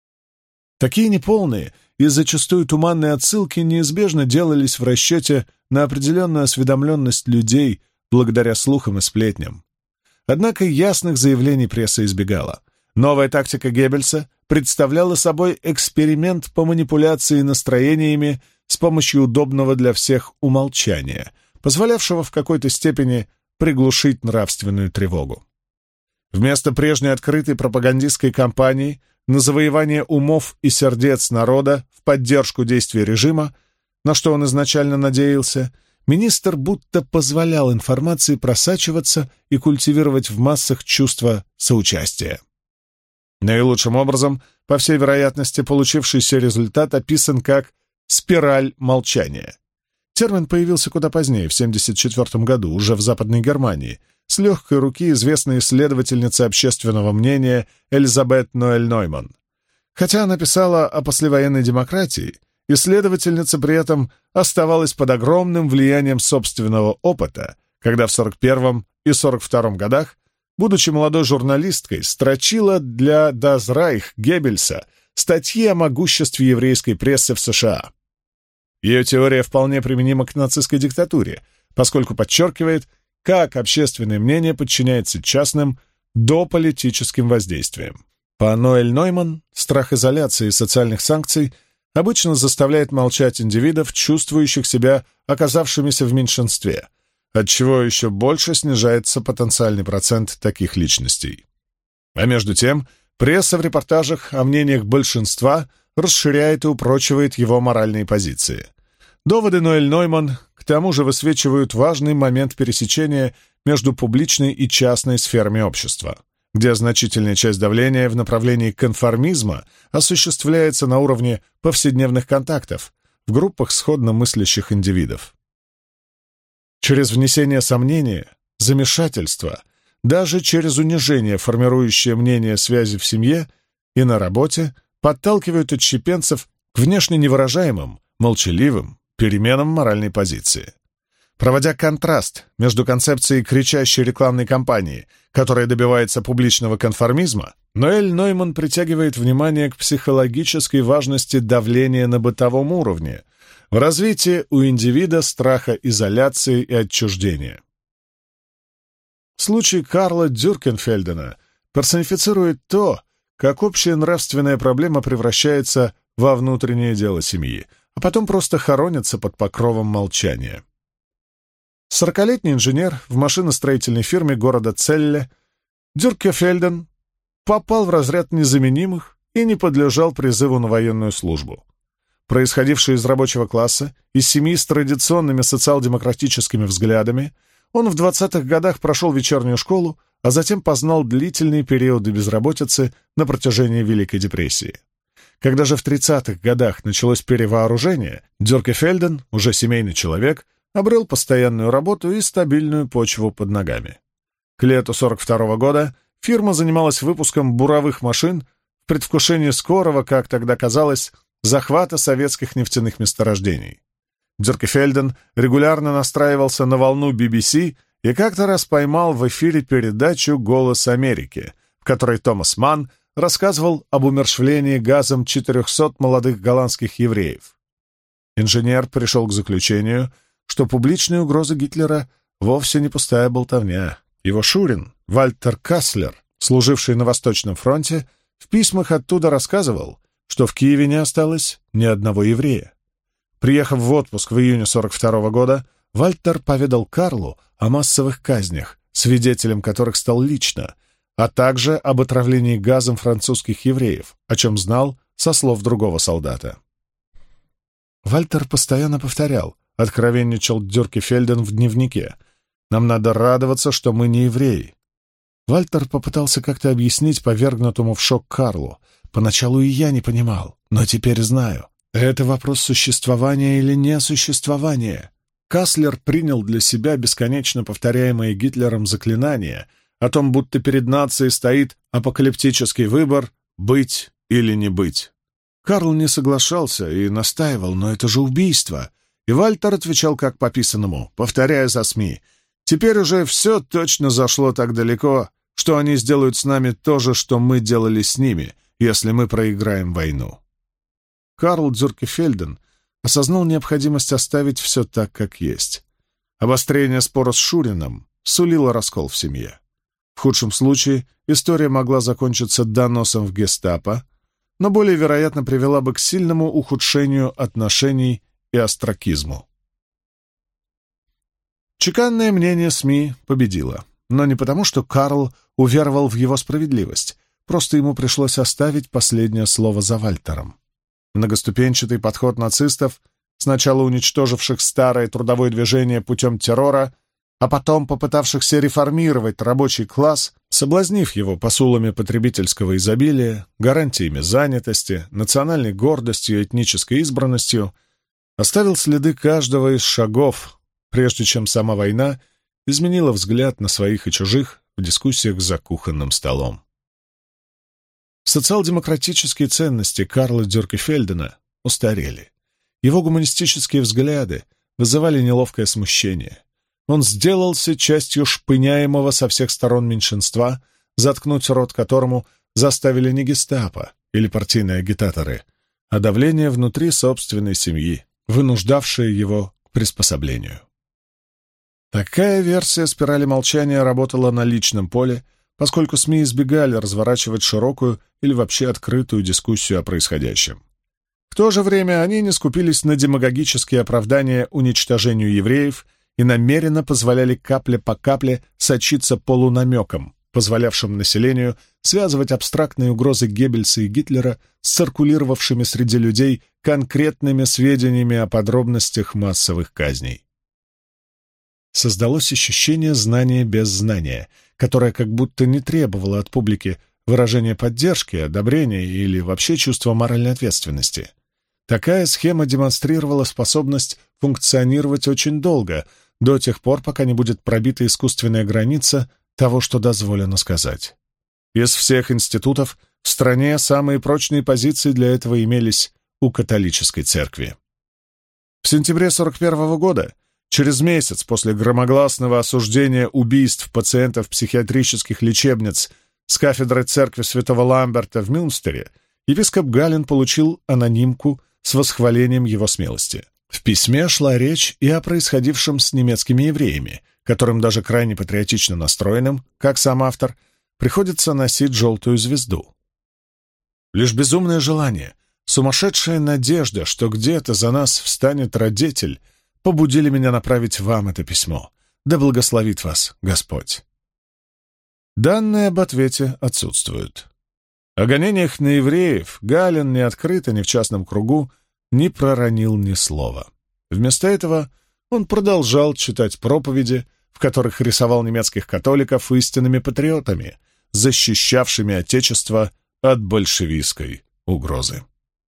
Такие неполные и зачастую туманные отсылки неизбежно делались в расчете на определенную осведомленность людей благодаря слухам и сплетням. Однако ясных заявлений пресса избегала. Новая тактика Геббельса представляла собой эксперимент по манипуляции настроениями с помощью удобного для всех умолчания, позволявшего в какой-то степени приглушить нравственную тревогу. Вместо прежней открытой пропагандистской кампании на завоевание умов и сердец народа в поддержку действий режима, на что он изначально надеялся, министр будто позволял информации просачиваться и культивировать в массах чувство соучастия. Наилучшим образом, по всей вероятности, получившийся результат описан как «спираль молчания». Термин появился куда позднее, в 1974 году, уже в Западной Германии, с легкой руки известной исследовательницы общественного мнения Элизабет Ноэль-Нойман. Хотя она писала о послевоенной демократии, исследовательница при этом оставалась под огромным влиянием собственного опыта, когда в 1941 и 1942 годах, будучи молодой журналисткой, строчила для Das Reich Геббельса статьи о могуществе еврейской прессы в США. Ее теория вполне применима к нацистской диктатуре, поскольку подчеркивает, как общественное мнение подчиняется частным дополитическим воздействиям. По Ноэль-Нойман, страх изоляции и социальных санкций обычно заставляет молчать индивидов, чувствующих себя оказавшимися в меньшинстве, отчего еще больше снижается потенциальный процент таких личностей. А между тем, пресса в репортажах о мнениях большинства расширяет и упрочивает его моральные позиции. Доводы Ноэль Нойман к тому же высвечивают важный момент пересечения между публичной и частной сферами общества, где значительная часть давления в направлении конформизма осуществляется на уровне повседневных контактов в группах сходно мыслящих индивидов. Через внесение сомнения, замешательства, даже через унижение, формирующее мнение связи в семье и на работе, подталкивают отщепенцев к внешне невыражаемым, молчаливым переменам моральной позиции. Проводя контраст между концепцией кричащей рекламной кампании, которая добивается публичного конформизма, Ноэль Нойман притягивает внимание к психологической важности давления на бытовом уровне, в развитии у индивида страха изоляции и отчуждения. Случай Карла Дюркенфельдена персонифицирует то, как общая нравственная проблема превращается во внутреннее дело семьи, а потом просто хоронится под покровом молчания. 40-летний инженер в машиностроительной фирме города Целле, Дюркенфельден попал в разряд незаменимых и не подлежал призыву на военную службу. Происходивший из рабочего класса, из семьи с традиционными социал-демократическими взглядами, он в 20-х годах прошел вечернюю школу, а затем познал длительные периоды безработицы на протяжении Великой депрессии. Когда же в 30-х годах началось перевооружение, Дюркенфельден, уже семейный человек, обрел постоянную работу и стабильную почву под ногами. К лету 42-го года фирма занималась выпуском буровых машин в предвкушении скорого, как тогда казалось, захвата советских нефтяных месторождений. Дюркенфельден регулярно настраивался на волну BBC и как-то раз поймал в эфире передачу «Голос Америки», в которой Томас Манн рассказывал об умерщвлении газом 400 молодых голландских евреев. Инженер пришел к заключению, что публичные угрозы Гитлера вовсе не пустая болтовня. Его шурин, Вальтер Каслер, служивший на Восточном фронте, в письмах оттуда рассказывал, что в Киеве не осталось ни одного еврея. Приехав в отпуск в июне 42-го года, Вальтер поведал Карлу о массовых казнях, свидетелем которых стал лично, а также об отравлении газом французских евреев, о чем знал со слов другого солдата. Вальтер постоянно повторял, откровенничал Дюркенфельден в дневнике: «Нам надо радоваться, что мы не евреи». Вальтер попытался как-то объяснить повергнутому в шок Карлу. «Поначалу и я не понимал, но теперь знаю. Это вопрос существования или несуществования». Каслер принял для себя бесконечно повторяемое Гитлером заклинание о том, будто перед нацией стоит апокалиптический выбор «быть или не быть». Карл не соглашался и настаивал: «Но это же убийство». И Вальтер отвечал как по писанному, повторяя за СМИ: «Теперь уже все точно зашло так далеко, что они сделают с нами то же, что мы делали с ними, если мы проиграем войну». Карл Дюркенфельден осознал необходимость оставить все так, как есть. Обострение спора с Шурином сулило раскол в семье. В худшем случае история могла закончиться доносом в гестапо, но более вероятно привела бы к сильному ухудшению отношений и остракизму. Чеканное мнение СМИ победило, но не потому, что Карл уверовал в его справедливость, просто ему пришлось оставить последнее слово за Вальтером. Многоступенчатый подход нацистов, сначала уничтоживших старое трудовое движение путем террора, а потом попытавшихся реформировать рабочий класс, соблазнив его посулами потребительского изобилия, гарантиями занятости, национальной гордостью и этнической избранностью, оставил следы каждого из шагов, прежде чем сама война изменила взгляд на своих и чужих в дискуссиях за кухонным столом. Социал-демократические ценности Карла Дюркенфельдена устарели. Его гуманистические взгляды вызывали неловкое смущение. Он сделался частью шпыняемого со всех сторон меньшинства, заткнуть рот которому заставили не гестапо или партийные агитаторы, а давление внутри собственной семьи, вынуждавшее его к приспособлению. Такая версия спирали молчания работала на личном поле, поскольку СМИ избегали разворачивать широкую или вообще открытую дискуссию о происходящем. В то же время они не скупились на демагогические оправдания уничтожению евреев и намеренно позволяли капля по капле сочиться полунамеком, позволявшим населению связывать абстрактные угрозы Геббельса и Гитлера с циркулировавшими среди людей конкретными сведениями о подробностях массовых казней. Создалось ощущение знания без знания, которое как будто не требовало от публики выражения поддержки, одобрения или вообще чувства моральной ответственности. Такая схема демонстрировала способность функционировать очень долго, до тех пор, пока не будет пробита искусственная граница того, что дозволено сказать. Из всех институтов в стране самые прочные позиции для этого имелись у католической церкви. В сентябре 1941 года, через месяц после громогласного осуждения убийств пациентов психиатрических лечебниц с кафедры церкви святого Ламберта в Мюнстере, епископ Гален получил анонимку с восхвалением его смелости. В письме шла речь и о происходившем с немецкими евреями, которым даже крайне патриотично настроенным, как сам автор, приходится носить желтую звезду. Лишь безумное желание, сумасшедшая надежда, что где-то за нас встанет родитель, побудили меня направить вам это письмо. Да благословит вас Господь. Данные об ответе отсутствуют. О гонениях на евреев Гален ни открыто, ни в частном кругу не проронил ни слова. Вместо этого он продолжал читать проповеди, в которых рисовал немецких католиков истинными патриотами, защищавшими Отечество от большевистской угрозы.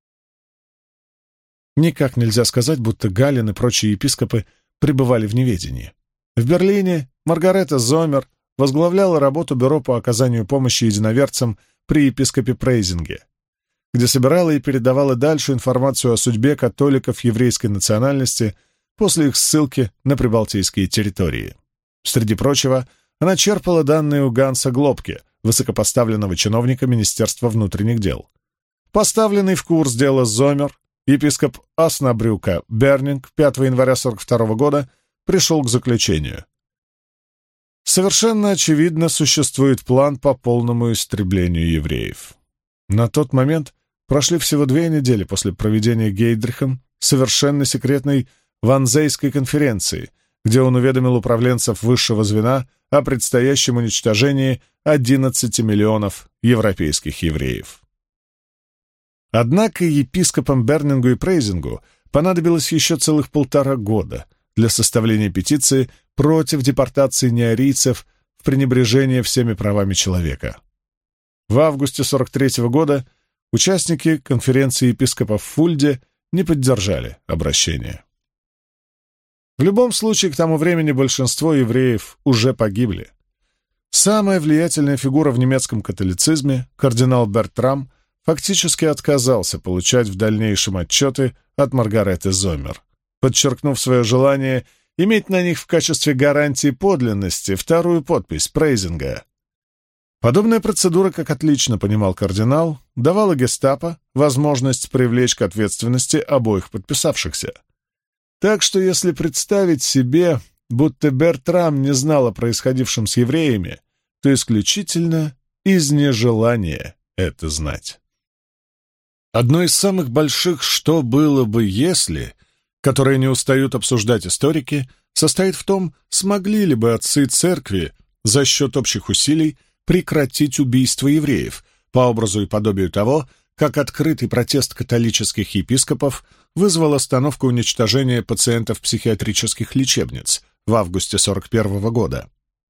Никак нельзя сказать, будто Гален и прочие епископы пребывали в неведении. В Берлине Маргарета Зомер возглавляла работу Бюро по оказанию помощи единоверцам при епископе Прейзинге, где собирала и передавала дальше информацию о судьбе католиков еврейской национальности после их ссылки на прибалтийские территории. Среди прочего, она черпала данные у Ганса Глобке, высокопоставленного чиновника Министерства внутренних дел. Поставленный в курс дела Зомер, епископ Оснабрюка Бернинг 5 января 1942 года пришел к заключению. Совершенно очевидно, существует план по полному истреблению евреев. На тот момент прошли всего 2 недели после проведения Гейдрихом совершенно секретной Ванзейской конференции, где он уведомил управленцев высшего звена о предстоящем уничтожении 11 миллионов европейских евреев. Однако епископам Бернингу и Прейзингу понадобилось еще целых 1,5 года для составления петиции против депортации неарийцев в пренебрежение всеми правами человека. В августе 1943 года участники конференции епископов в Фульде не поддержали обращение. В любом случае, к тому времени большинство евреев уже погибли. Самая влиятельная фигура в немецком католицизме, кардинал Бертрам, фактически отказался получать в дальнейшем отчеты от Маргареты Зомер, подчеркнув свое желание иметь на них в качестве гарантии подлинности вторую подпись Прейзинга. Подобная процедура, как отлично понимал кардинал, давала гестапо возможность привлечь к ответственности обоих подписавшихся. Так что если представить себе, будто Бертрам не знал о происходившем с евреями, то исключительно из нежелания это знать. Одно из самых больших «что было бы, если», которые не устают обсуждать историки, состоит в том, смогли ли бы отцы церкви за счет общих усилий прекратить убийство евреев, по образу и подобию того, как открытый протест католических епископов вызвал остановку уничтожения пациентов психиатрических лечебниц в августе 1941 года.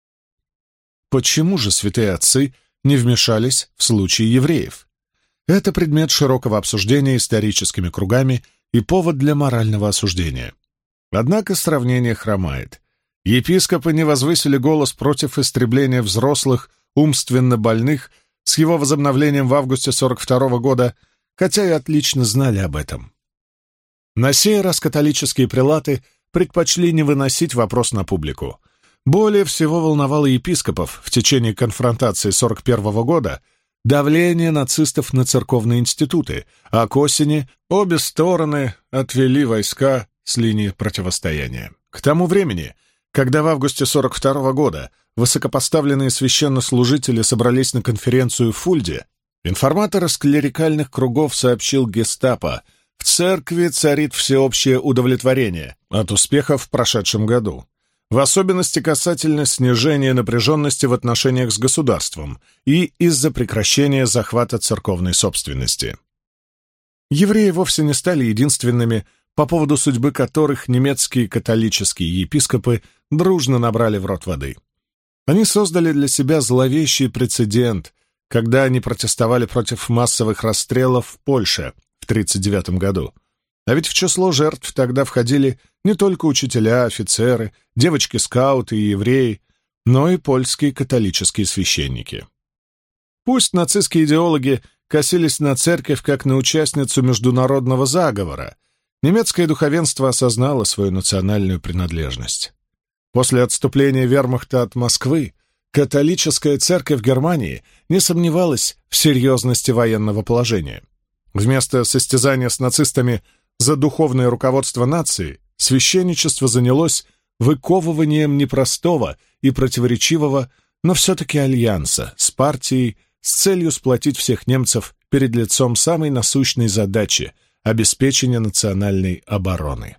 Почему же святые отцы не вмешались в случае евреев? Это предмет широкого обсуждения историческими кругами и повод для морального осуждения. Однако сравнение хромает. Епископы не возвысили голос против истребления взрослых, умственно больных с его возобновлением в августе 1942 года, хотя и отлично знали об этом. На сей раз католические прелаты предпочли не выносить вопрос на публику. Более всего волновало епископов в течение конфронтации 1941 года давление нацистов на церковные институты, а к осени обе стороны отвели войска с линии противостояния. К тому времени, когда в августе 1942 года высокопоставленные священнослужители собрались на конференцию в Фульде, информатор из клерикальных кругов сообщил гестапо: в церкви царит всеобщее удовлетворение от успехов в прошедшем году. в особенности касательно снижения напряженности в отношениях с государством и из-за прекращения захвата церковной собственности. Евреи вовсе не стали единственными, по поводу судьбы которых немецкие католические епископы дружно набрали в рот воды. Они создали для себя зловещий прецедент, когда они протестовали против массовых расстрелов в Польше в 1939 году. А ведь в число жертв тогда входили не только учителя, офицеры, девочки-скауты и евреи, но и польские католические священники. Пусть нацистские идеологи косились на церковь как на участницу международного заговора, немецкое духовенство осознало свою национальную принадлежность. После отступления вермахта от Москвы католическая церковь Германии не сомневалась в серьезности военного положения. Вместо состязания с нацистами за духовное руководство нации священничество занялось выковыванием непростого и противоречивого, но все-таки альянса с партией с целью сплотить всех немцев перед лицом самой насущной задачи — обеспечения национальной обороны.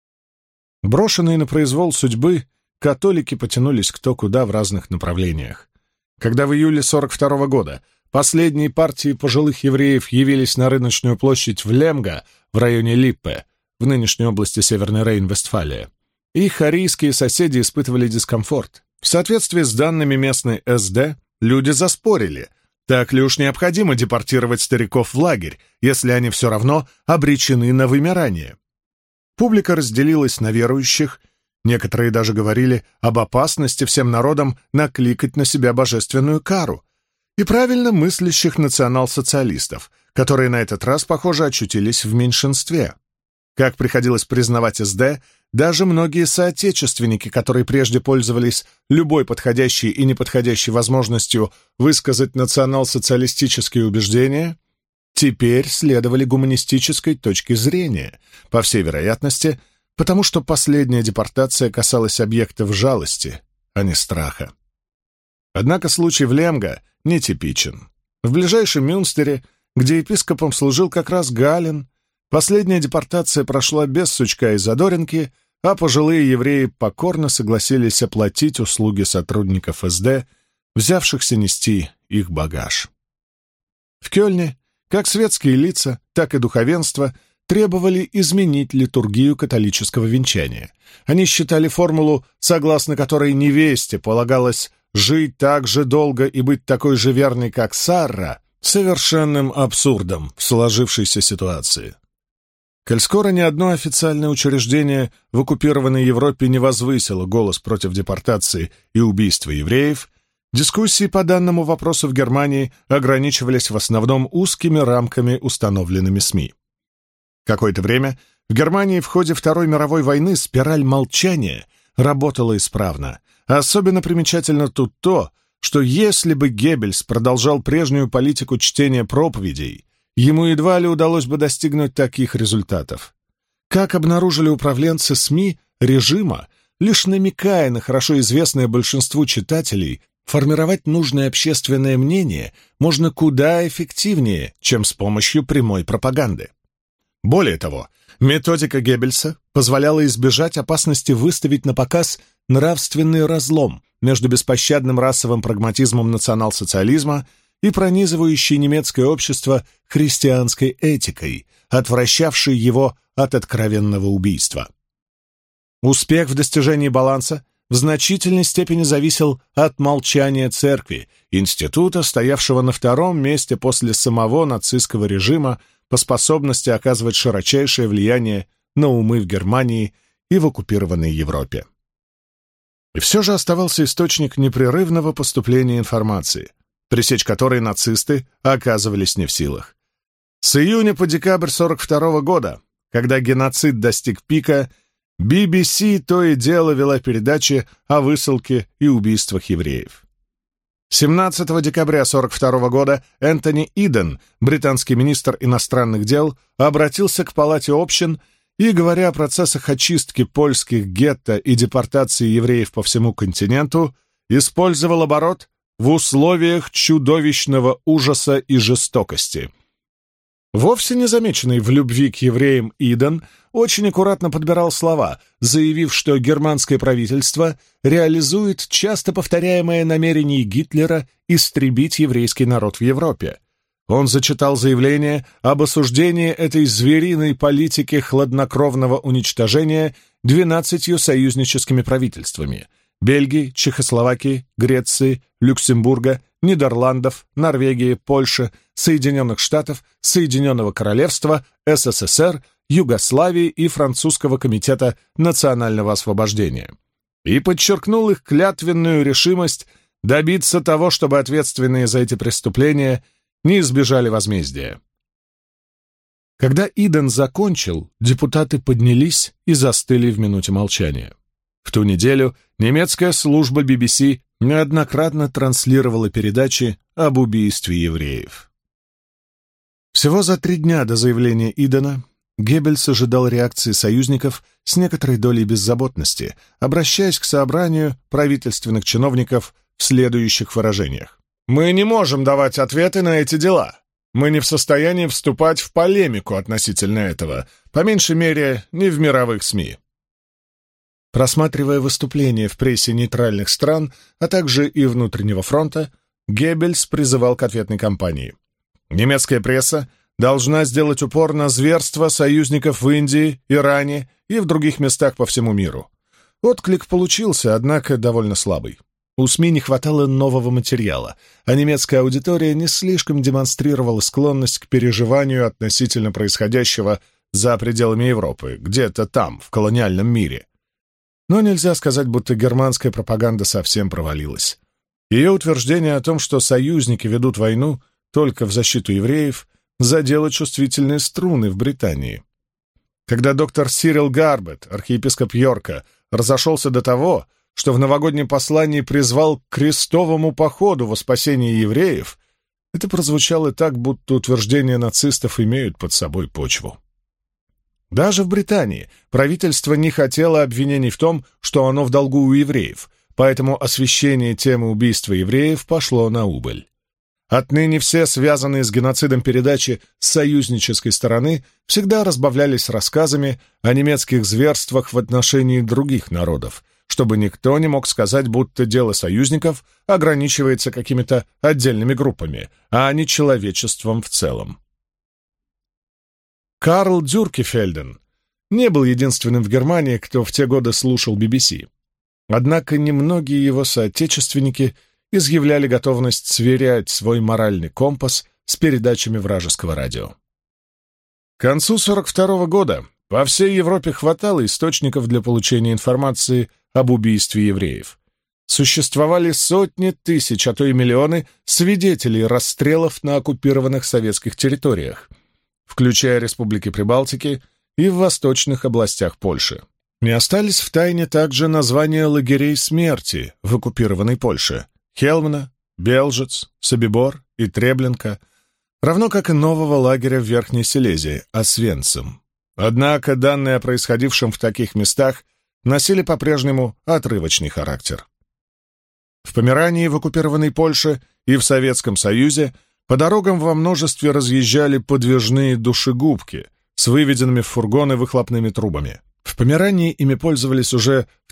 Брошенные на произвол судьбы, католики потянулись кто куда в разных направлениях. Когда в июле 1942 года последние партии пожилых евреев явились на рыночную площадь в Лемго в районе Липпе, в нынешней области Северный Рейн-Вестфалия, их арийские соседи испытывали дискомфорт. В соответствии с данными местной СД, люди заспорили, так ли уж необходимо депортировать стариков в лагерь, если они все равно обречены на вымирание. Публика разделилась на верующих, некоторые даже говорили об опасности всем народам накликать на себя божественную кару, и правильно мыслящих национал-социалистов, которые на этот раз, похоже, очутились в меньшинстве. Как приходилось признавать СД, даже многие соотечественники, которые прежде пользовались любой подходящей и неподходящей возможностью высказать национал-социалистические убеждения, теперь следовали гуманистической точке зрения, по всей вероятности, потому что последняя депортация касалась объектов жалости, а не страха. Однако случай в Лемго нетипичен. В ближайшем Мюнстере, где епископом служил как раз Гален, последняя депортация прошла без сучка и задоринки, а пожилые евреи покорно согласились оплатить услуги сотрудников СД, взявшихся нести их багаж. В Кёльне как светские лица, так и духовенство требовали изменить литургию католического венчания. Они считали формулу, согласно которой невесте полагалось жить так же долго и быть такой же верной, как Сарра, совершенным абсурдом в сложившейся ситуации. Коль скоро ни одно официальное учреждение в оккупированной Европе не возвысило голос против депортации и убийства евреев, дискуссии по данному вопросу в Германии ограничивались в основном узкими рамками, установленными СМИ. Какое-то время в Германии в ходе Второй мировой войны спираль молчания работала исправно. Особенно примечательно тут то, что если бы Геббельс продолжал прежнюю политику чтения проповедей, ему едва ли удалось бы достигнуть таких результатов. Как обнаружили управленцы СМИ режима, лишь намекая на хорошо известное большинству читателей, формировать нужное общественное мнение можно куда эффективнее, чем с помощью прямой пропаганды. Более того, методика Геббельса позволяла избежать опасности выставить на показ нравственный разлом между беспощадным расовым прагматизмом национал-социализма и пронизывающей немецкое общество христианской этикой, отвращавшей его от откровенного убийства. Успех в достижении баланса в значительной степени зависел от молчания церкви, института, стоявшего на втором месте после самого нацистского режима по способности оказывать широчайшее влияние на умы в Германии и в оккупированной Европе. И все же оставался источник непрерывного поступления информации, пресечь которой нацисты оказывались не в силах. С июня по декабрь 1942 года, когда геноцид достиг пика, BBC то и дело вела передачи о высылке и убийствах евреев. 17 декабря 1942 года Энтони Иден, британский министр иностранных дел, обратился к Палате общин и, говоря о процессах очистки польских гетто и депортации евреев по всему континенту, использовал оборот «в условиях чудовищного ужаса и жестокости». Вовсе не замеченный в любви к евреям Иден очень аккуратно подбирал слова, заявив, что германское правительство реализует часто повторяемое намерение Гитлера истребить еврейский народ в Европе. Он зачитал заявление об осуждении этой звериной политики хладнокровного уничтожения 12 союзническими правительствами — Бельгии, Чехословакии, Греции, Люксембурга, Нидерландов, Норвегии, Польши, Соединенных Штатов, Соединенного Королевства, СССР, Югославии и Французского комитета национального освобождения. И подчеркнул их клятвенную решимость добиться того, чтобы ответственные за эти преступления не избежали возмездия. Когда Иден закончил, депутаты поднялись и застыли в минуте молчания. В ту неделю немецкая служба BBC неоднократно транслировала передачи об убийстве евреев. Всего за 3 дня до заявления Идена Геббельс ожидал реакции союзников с некоторой долей беззаботности, обращаясь к собранию правительственных чиновников в следующих выражениях. «Мы не можем давать ответы на эти дела. Мы не в состоянии вступать в полемику относительно этого, по меньшей мере, не в мировых СМИ». Просматривая выступления в прессе нейтральных стран, а также и внутреннего фронта, Геббельс призывал к ответной кампании. Немецкая пресса должна сделать упор на зверства союзников в Индии, Иране и в других местах по всему миру. Отклик получился, однако довольно слабый. У СМИ не хватало нового материала, а немецкая аудитория не слишком демонстрировала склонность к переживанию относительно происходящего за пределами Европы, где-то там, в колониальном мире. Но нельзя сказать, будто германская пропаганда совсем провалилась. Ее утверждение о том, что союзники ведут войну только в защиту евреев, задело чувствительные струны в Британии. Когда доктор Сирил Гарбет, архиепископ Йорка, разошелся до того, что в новогоднем послании призвал к крестовому походу во спасение евреев, это прозвучало так, будто утверждения нацистов имеют под собой почву. Даже в Британии правительство не хотело обвинений в том, что оно в долгу у евреев, поэтому освещение темы убийства евреев пошло на убыль. Отныне все связанные с геноцидом передачи с союзнической стороны всегда разбавлялись рассказами о немецких зверствах в отношении других народов, чтобы никто не мог сказать, будто дело союзников ограничивается какими-то отдельными группами, а не человечеством в целом. Карл Дюркефельден не был единственным в Германии, кто в те годы слушал BBC. Однако немногие его соотечественники изъявляли готовность сверять свой моральный компас с передачами вражеского радио. К концу 1942 года по всей Европе хватало источников для получения информации об убийстве евреев. Существовали сотни тысяч, а то и миллионы свидетелей расстрелов на оккупированных советских территориях, включая республики Прибалтики и в восточных областях Польши. Не остались в тайне также названия лагерей смерти в оккупированной Польше — Хелмна, Белжец, Собибор и Треблинка, равно как и нового лагеря в Верхней Силезии — Освенцим. Однако данные о происходившем в таких местах носили по-прежнему отрывочный характер. В Померании, в оккупированной Польше и в Советском Союзе по дорогам во множестве разъезжали подвижные душегубки с выведенными в фургоны выхлопными трубами. В Померании ими пользовались уже в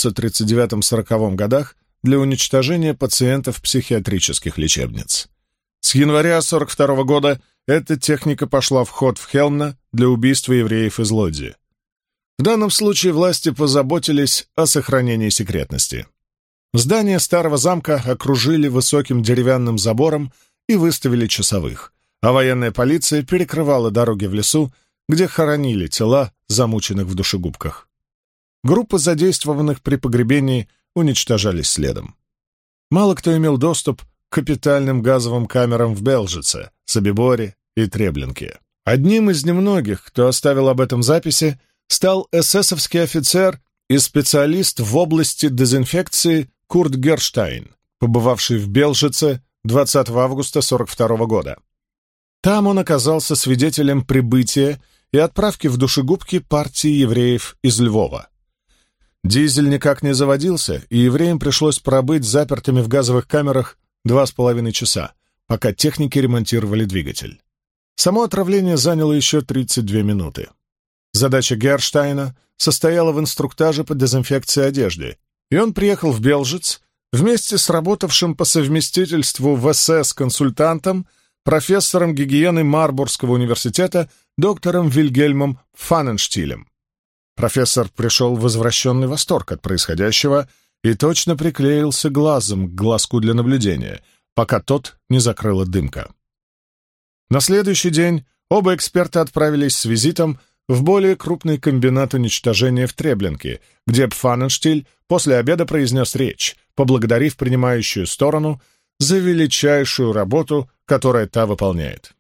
1939-40 годах для уничтожения пациентов психиатрических лечебниц. С января 1942 года эта техника пошла в ход в Хелмна для убийства евреев из Лодзи. В данном случае власти позаботились о сохранении секретности. Здание старого замка окружили высоким деревянным забором и выставили часовых, а военная полиция перекрывала дороги в лесу, где хоронили тела замученных в душегубках. Группы задействованных при погребении уничтожались следом. Мало кто имел доступ к капитальным газовым камерам в Белжице, Собиборе и Треблинке. Одним из немногих, кто оставил об этом записи, стал эсэсовский офицер и специалист в области дезинфекции Курт Герштайн, побывавший в Белжице 20 августа 1942 года. Там он оказался свидетелем прибытия и отправки в душегубки партии евреев из Львова. Дизель никак не заводился, и евреям пришлось пробыть запертыми в газовых камерах 2,5 часа, пока техники ремонтировали двигатель. Само отравление заняло еще 32 минуты. Задача Герштайна состояла в инструктаже по дезинфекции одежды, и он приехал в Белжиц вместе с работавшим по совместительству в СС консультантом, профессором гигиены Марбургского университета, доктором Вильгельмом Фанненштилем. Профессор пришел в возвращенный восторг от происходящего и точно приклеился глазом к глазку для наблюдения, пока тот не закрыла дымка. На следующий день оба эксперта отправились с визитом в более крупный комбинат уничтожения в Треблинке, где Пфанненштиль после обеда произнес речь, поблагодарив принимающую сторону за величайшую работу, которую та выполняет.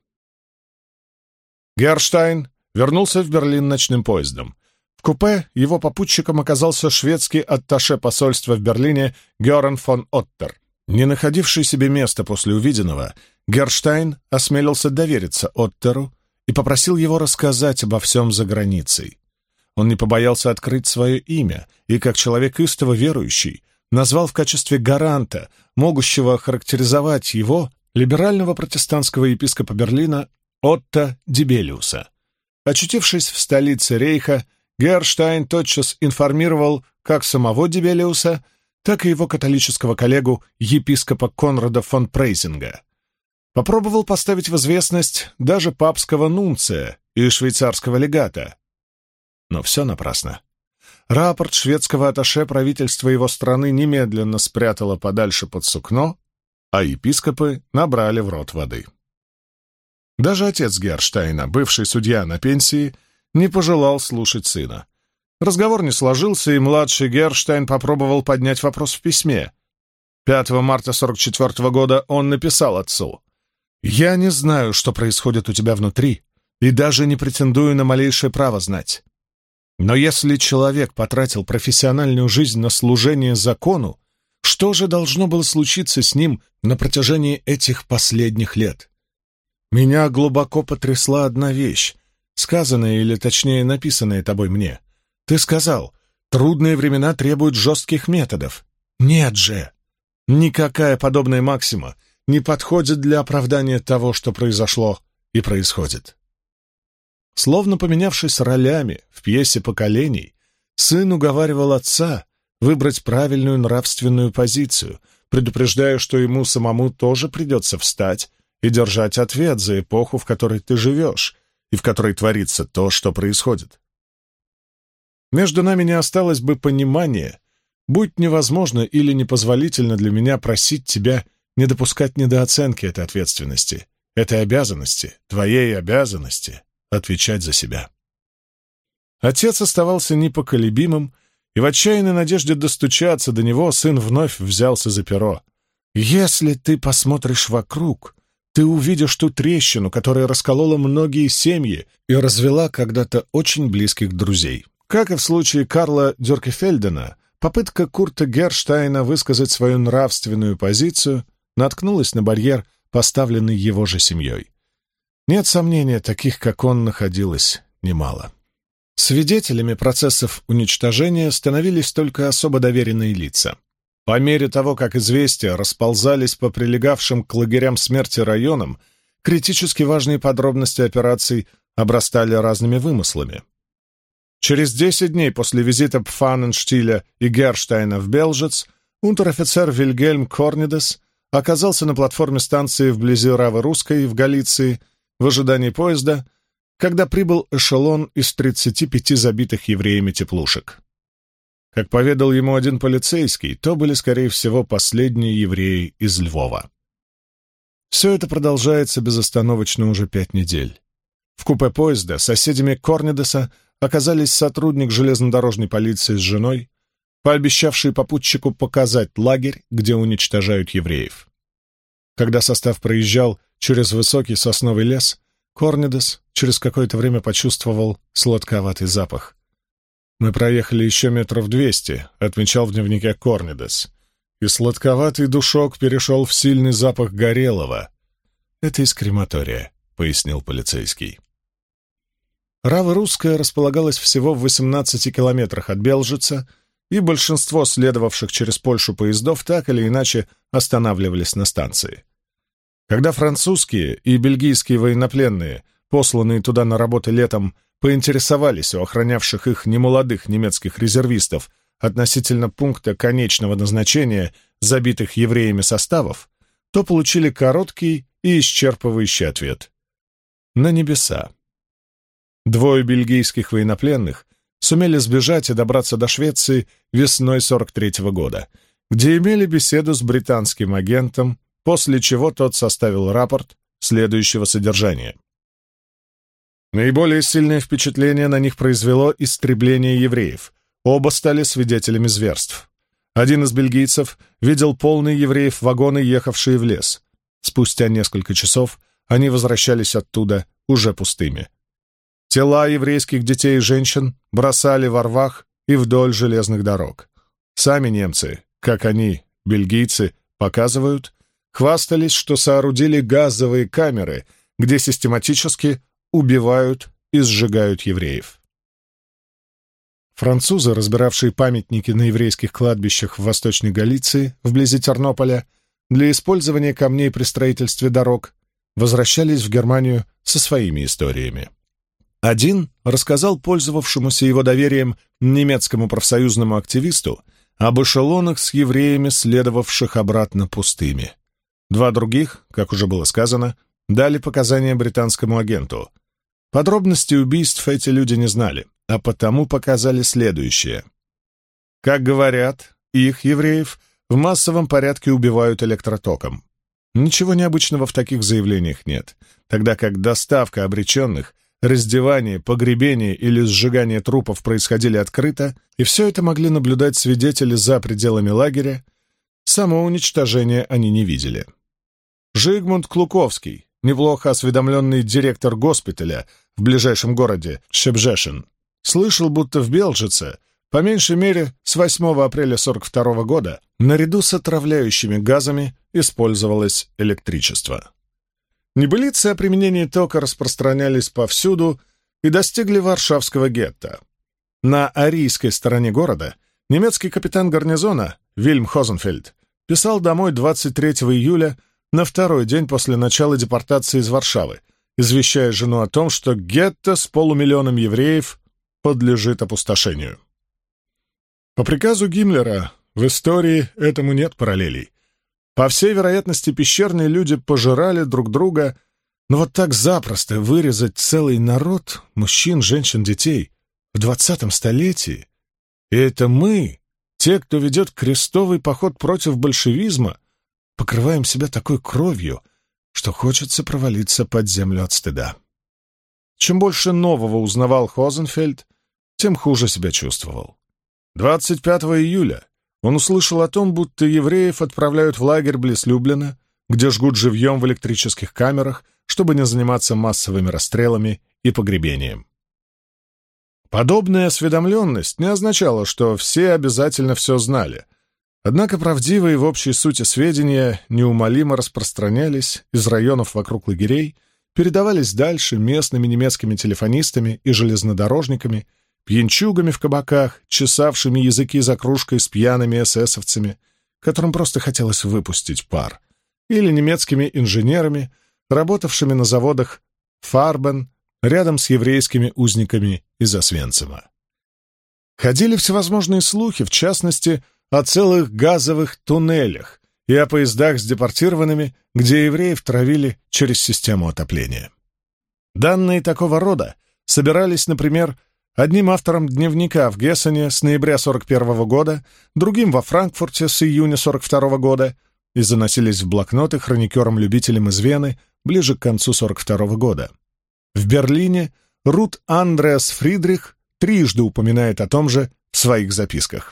Герштайн вернулся в Берлин ночным поездом. В купе его попутчиком оказался шведский атташе посольства в Берлине Герен фон Оттер. Не находивший себе места после увиденного, Герштайн осмелился довериться Оттеру и попросил его рассказать обо всем за границей. Он не побоялся открыть свое имя и, как человек истово верующий, назвал в качестве гаранта, могущего охарактеризовать его, либерального протестантского епископа Берлина Отто Дибелиуса. Очутившись в столице Рейха, Герштайн тотчас информировал как самого Дибелиуса, так и его католического коллегу, епископа Конрада фон Прейзинга. Попробовал поставить в известность даже папского нунция и швейцарского легата. Но все напрасно. Рапорт шведского атташе правительства его страны немедленно спрятало подальше под сукно, а епископы набрали в рот воды. Даже отец Герштайна, бывший судья на пенсии, не пожелал слушать сына. Разговор не сложился, и младший Герштайн попробовал поднять вопрос в письме. 5 марта 1944 года он написал отцу: «Я не знаю, что происходит у тебя внутри, и даже не претендую на малейшее право знать. Но если человек потратил профессиональную жизнь на служение закону, что же должно было случиться с ним на протяжении этих последних лет? Меня глубоко потрясла одна вещь, сказанная или, точнее, написанная тобой мне. Ты сказал, трудные времена требуют жестких методов. Нет же! Никакая подобная максима не подходит для оправдания того, что произошло и происходит». Словно поменявшись ролями в пьесе поколений, сын уговаривал отца выбрать правильную нравственную позицию, предупреждая, что ему самому тоже придется встать и держать ответ за эпоху, в которой ты живешь, и в которой творится то, что происходит. Между нами не осталось бы понимания, будь невозможно или непозволительно для меня просить тебя не допускать недооценки этой ответственности, этой обязанности, твоей обязанности отвечать за себя. Отец оставался непоколебимым, и в отчаянной надежде достучаться до него сын вновь взялся за перо. «Если ты посмотришь вокруг, ты увидишь ту трещину, которая расколола многие семьи и развела когда-то очень близких друзей. Как и в случае Карла Дюркефельдена, попытка Курта Герштайна высказать свою нравственную позицию наткнулась на барьер, поставленный его же семьей. Нет сомнения, таких, как он, находилось немало. Свидетелями процессов уничтожения становились только особо доверенные лица. По мере того, как известия расползались по прилегавшим к лагерям смерти районам, критически важные подробности операций обрастали разными вымыслами. Через 10 дней после визита Пфанненштиля и Герштайна в Белжиц унтер-офицер Вильгельм Корнидес оказался на платформе станции вблизи Равы-Русской в Галиции в ожидании поезда, когда прибыл эшелон из 35 забитых евреями теплушек. Как поведал ему один полицейский, то были, скорее всего, последние евреи из Львова. Все это продолжается безостановочно уже 5 недель. В купе поезда соседями Корнидеса оказались сотрудник железнодорожной полиции с женой, пообещавшие попутчику показать лагерь, где уничтожают евреев. Когда состав проезжал через высокий сосновый лес, Корнидес через какое-то время почувствовал сладковатый запах. «Мы проехали еще 200 метров», — отмечал в дневнике Корнидес, и сладковатый душок перешел в сильный запах горелого. «Это из крематория», — пояснил полицейский. Рава-Русская располагалась всего в 18 километрах от Белжица, и большинство следовавших через Польшу поездов так или иначе останавливались на станции. Когда французские и бельгийские военнопленные, посланные туда на работы летом, поинтересовались у охранявших их немолодых немецких резервистов относительно пункта конечного назначения забитых евреями составов, то получили короткий и исчерпывающий ответ: на небеса. 2 бельгийских военнопленных сумели сбежать и добраться до Швеции весной 43-го года, где имели беседу с британским агентом, после чего тот составил рапорт следующего содержания. Наиболее сильное впечатление на них произвело истребление евреев. Оба стали свидетелями зверств. Один из бельгийцев видел полные евреев вагоны, ехавшие в лес. Спустя несколько часов они возвращались оттуда уже пустыми. Тела еврейских детей и женщин бросали во рвах и вдоль железных дорог. Сами немцы, как они, бельгийцы, показывают, хвастались, что соорудили газовые камеры, где систематически убивают и сжигают евреев. Французы, разбиравшие памятники на еврейских кладбищах в Восточной Галиции, вблизи Тернополя, для использования камней при строительстве дорог, возвращались в Германию со своими историями. Один рассказал пользовавшемуся его доверием немецкому профсоюзному активисту об эшелонах с евреями, следовавших обратно пустыми. 2 других, как уже было сказано, дали показания британскому агенту. Подробностей убийств эти люди не знали, а потому показали следующее. Как говорят, их, евреев, в массовом порядке убивают электротоком. Ничего необычного в таких заявлениях нет, тогда как доставка обреченных, раздевание, погребение или сжигание трупов происходили открыто, и все это могли наблюдать свидетели за пределами лагеря, самоуничтожения они не видели. Жигмунд Клуковский, неплохо осведомленный директор госпиталя в ближайшем городе Шебжешен, слышал, будто в Белжице, по меньшей мере с 8 апреля 1942 года, наряду с отравляющими газами использовалось электричество. Небылицы о применении тока распространялись повсюду и достигли Варшавского гетто. На арийской стороне города немецкий капитан гарнизона Вильм Хозенфельд писал домой 23 июля, на 2-й день после начала депортации из Варшавы, извещая жену о том, что гетто с полумиллионом евреев подлежит опустошению. По приказу Гиммлера в истории этому нет параллелей. По всей вероятности, пещерные люди пожирали друг друга, но вот так запросто вырезать целый народ, мужчин, женщин, детей, в 20 столетии, и это мы, те, кто ведет крестовый поход против большевизма, покрываем себя такой кровью, что хочется провалиться под землю от стыда. Чем больше нового узнавал Хозенфельд, тем хуже себя чувствовал. 25 июля он услышал о том, будто евреев отправляют в лагерь близ Люблина, где жгут живьем в электрических камерах, чтобы не заниматься массовыми расстрелами и погребением. Подобная осведомленность не означала, что все обязательно все знали, однако правдивые в общей сути сведения неумолимо распространялись из районов вокруг лагерей, передавались дальше местными немецкими телефонистами и железнодорожниками, пьянчугами в кабаках, чесавшими языки за кружкой с пьяными эсэсовцами, которым просто хотелось выпустить пар, или немецкими инженерами, работавшими на заводах Фарбен рядом с еврейскими узниками из Освенцима. Ходили всевозможные слухи, в частности, о целых газовых туннелях и о поездах с депортированными, где евреев травили через систему отопления. Данные такого рода собирались, например, одним автором дневника в Гессене с ноября 1941 года, другим во Франкфурте с июня 1942 года и заносились в блокноты хроникерам-любителям из Вены ближе к концу 1942 года. В Берлине Рут Андреас Фридрих трижды упоминает о том же в своих записках.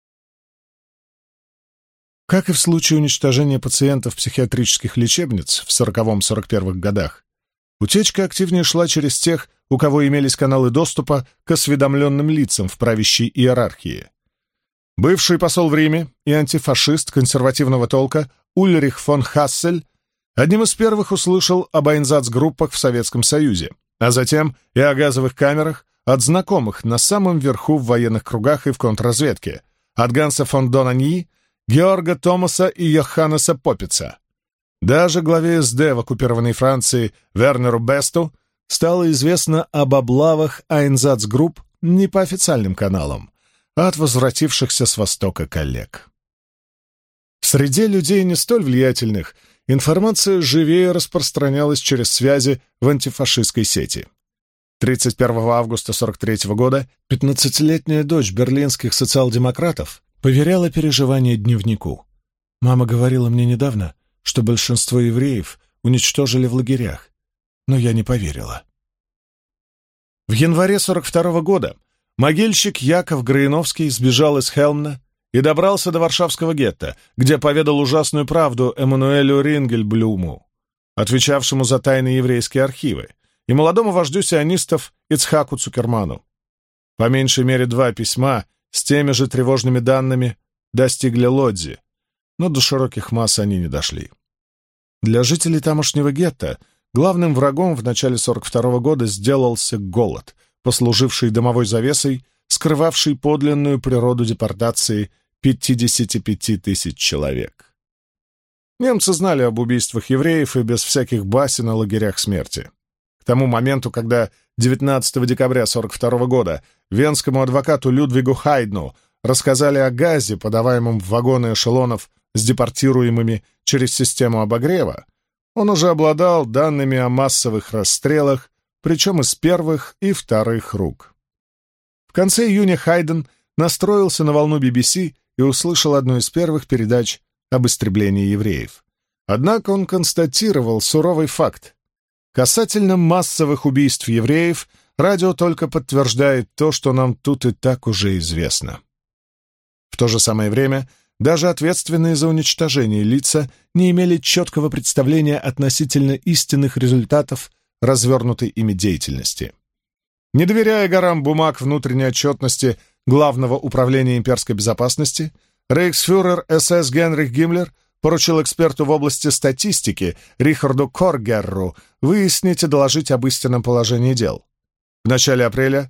Как и в случае уничтожения пациентов психиатрических лечебниц в 1940-1941 годах, утечка активнее шла через тех, у кого имелись каналы доступа к осведомленным лицам в правящей иерархии. Бывший посол в Риме и антифашист консервативного толка Ульрих фон Хассель одним из первых услышал об айнзац-группах в Советском Союзе, а затем и о газовых камерах от знакомых на самом верху в военных кругах и в контрразведке, от Ганса фон Донаньи, Георга Томаса и Йоханнеса Поппица. Даже главе СД в оккупированной Франции Вернеру Бесту стало известно об облавах Айнзацгрупп не по официальным каналам, а от возвратившихся с Востока коллег. В среде людей не столь влиятельных информация живее распространялась через связи в антифашистской сети. 31 августа 1943 года 15-летняя дочь берлинских социал-демократов поверяла переживания дневнику. «Мама говорила мне недавно, что большинство евреев уничтожили в лагерях, но я не поверила». В январе 1942 года могильщик Яков Граиновский сбежал из Хелмна и добрался до Варшавского гетто, где поведал ужасную правду Эммануэлю Рингельблюму, отвечавшему за тайные еврейские архивы, и молодому вождю сионистов Ицхаку Цукерману. По меньшей мере 2 письма с теми же тревожными данными достигли Лодзи, но до широких масс они не дошли. Для жителей тамошнего гетто главным врагом в начале 1942 года сделался голод, послуживший дымовой завесой, скрывавший подлинную природу депортации 55 тысяч человек. Немцы знали об убийствах евреев и без всяких басен о лагерях смерти. К тому моменту, когда 19 декабря 1942 года венскому адвокату Людвигу Хайдну рассказали о газе, подаваемом в вагоны эшелонов с депортируемыми через систему обогрева, он уже обладал данными о массовых расстрелах, причем из первых и вторых рук. В конце июня Хайден настроился на волну BBC и услышал одну из первых передач об истреблении евреев. Однако он констатировал суровый факт. Касательно массовых убийств евреев, радио только подтверждает то, что нам тут и так уже известно. В то же самое время даже ответственные за уничтожение лица не имели четкого представления относительно истинных результатов развернутой ими деятельности. Не доверяя горам бумаг внутренней отчетности Главного управления имперской безопасности, рейхсфюрер СС Генрих Гиммлер поручил эксперту в области статистики Рихарду Коргерру выяснить и доложить об истинном положении дел. В начале апреля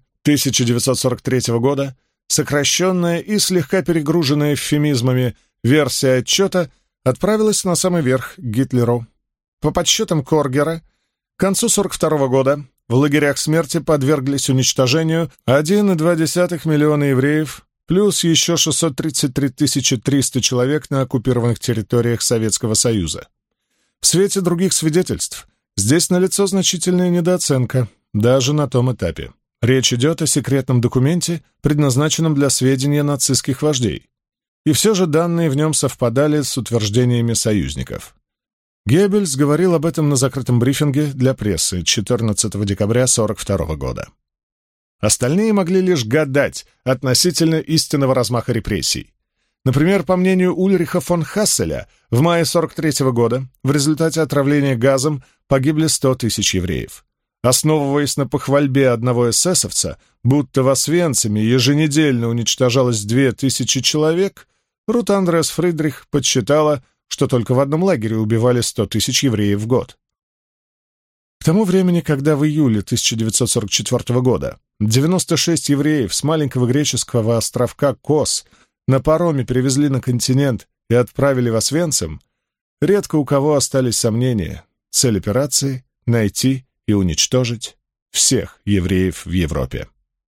1943 года сокращенная и слегка перегруженная эвфемизмами версия отчета отправилась на самый верх к Гитлеру. По подсчетам Коргера, к концу 1942 года в лагерях смерти подверглись уничтожению 1,2 миллиона евреев, плюс еще 633 300 человек на оккупированных территориях Советского Союза. В свете других свидетельств здесь налицо значительная недооценка, даже на том этапе. Речь идет о секретном документе, предназначенном для сведения нацистских вождей. И все же данные в нем совпадали с утверждениями союзников. Геббельс говорил об этом на закрытом брифинге для прессы 14 декабря 1942 года. Остальные могли лишь гадать относительно истинного размаха репрессий. Например, по мнению Ульриха фон Хасселя, в мае 1943 года в результате отравления газом погибли 100 тысяч евреев. Основываясь на похвальбе одного эсэсовца, будто в Освенциме еженедельно уничтожалось 2000 человек, Рут Андреас Фридрих подсчитала, что только в одном лагере убивали 100 тысяч евреев в год. К тому времени, когда в июле 1944 года 96 евреев с маленького греческого островка Кос на пароме перевезли на континент и отправили в Освенцим, редко у кого остались сомнения. Цель операции — найти и уничтожить всех евреев в Европе.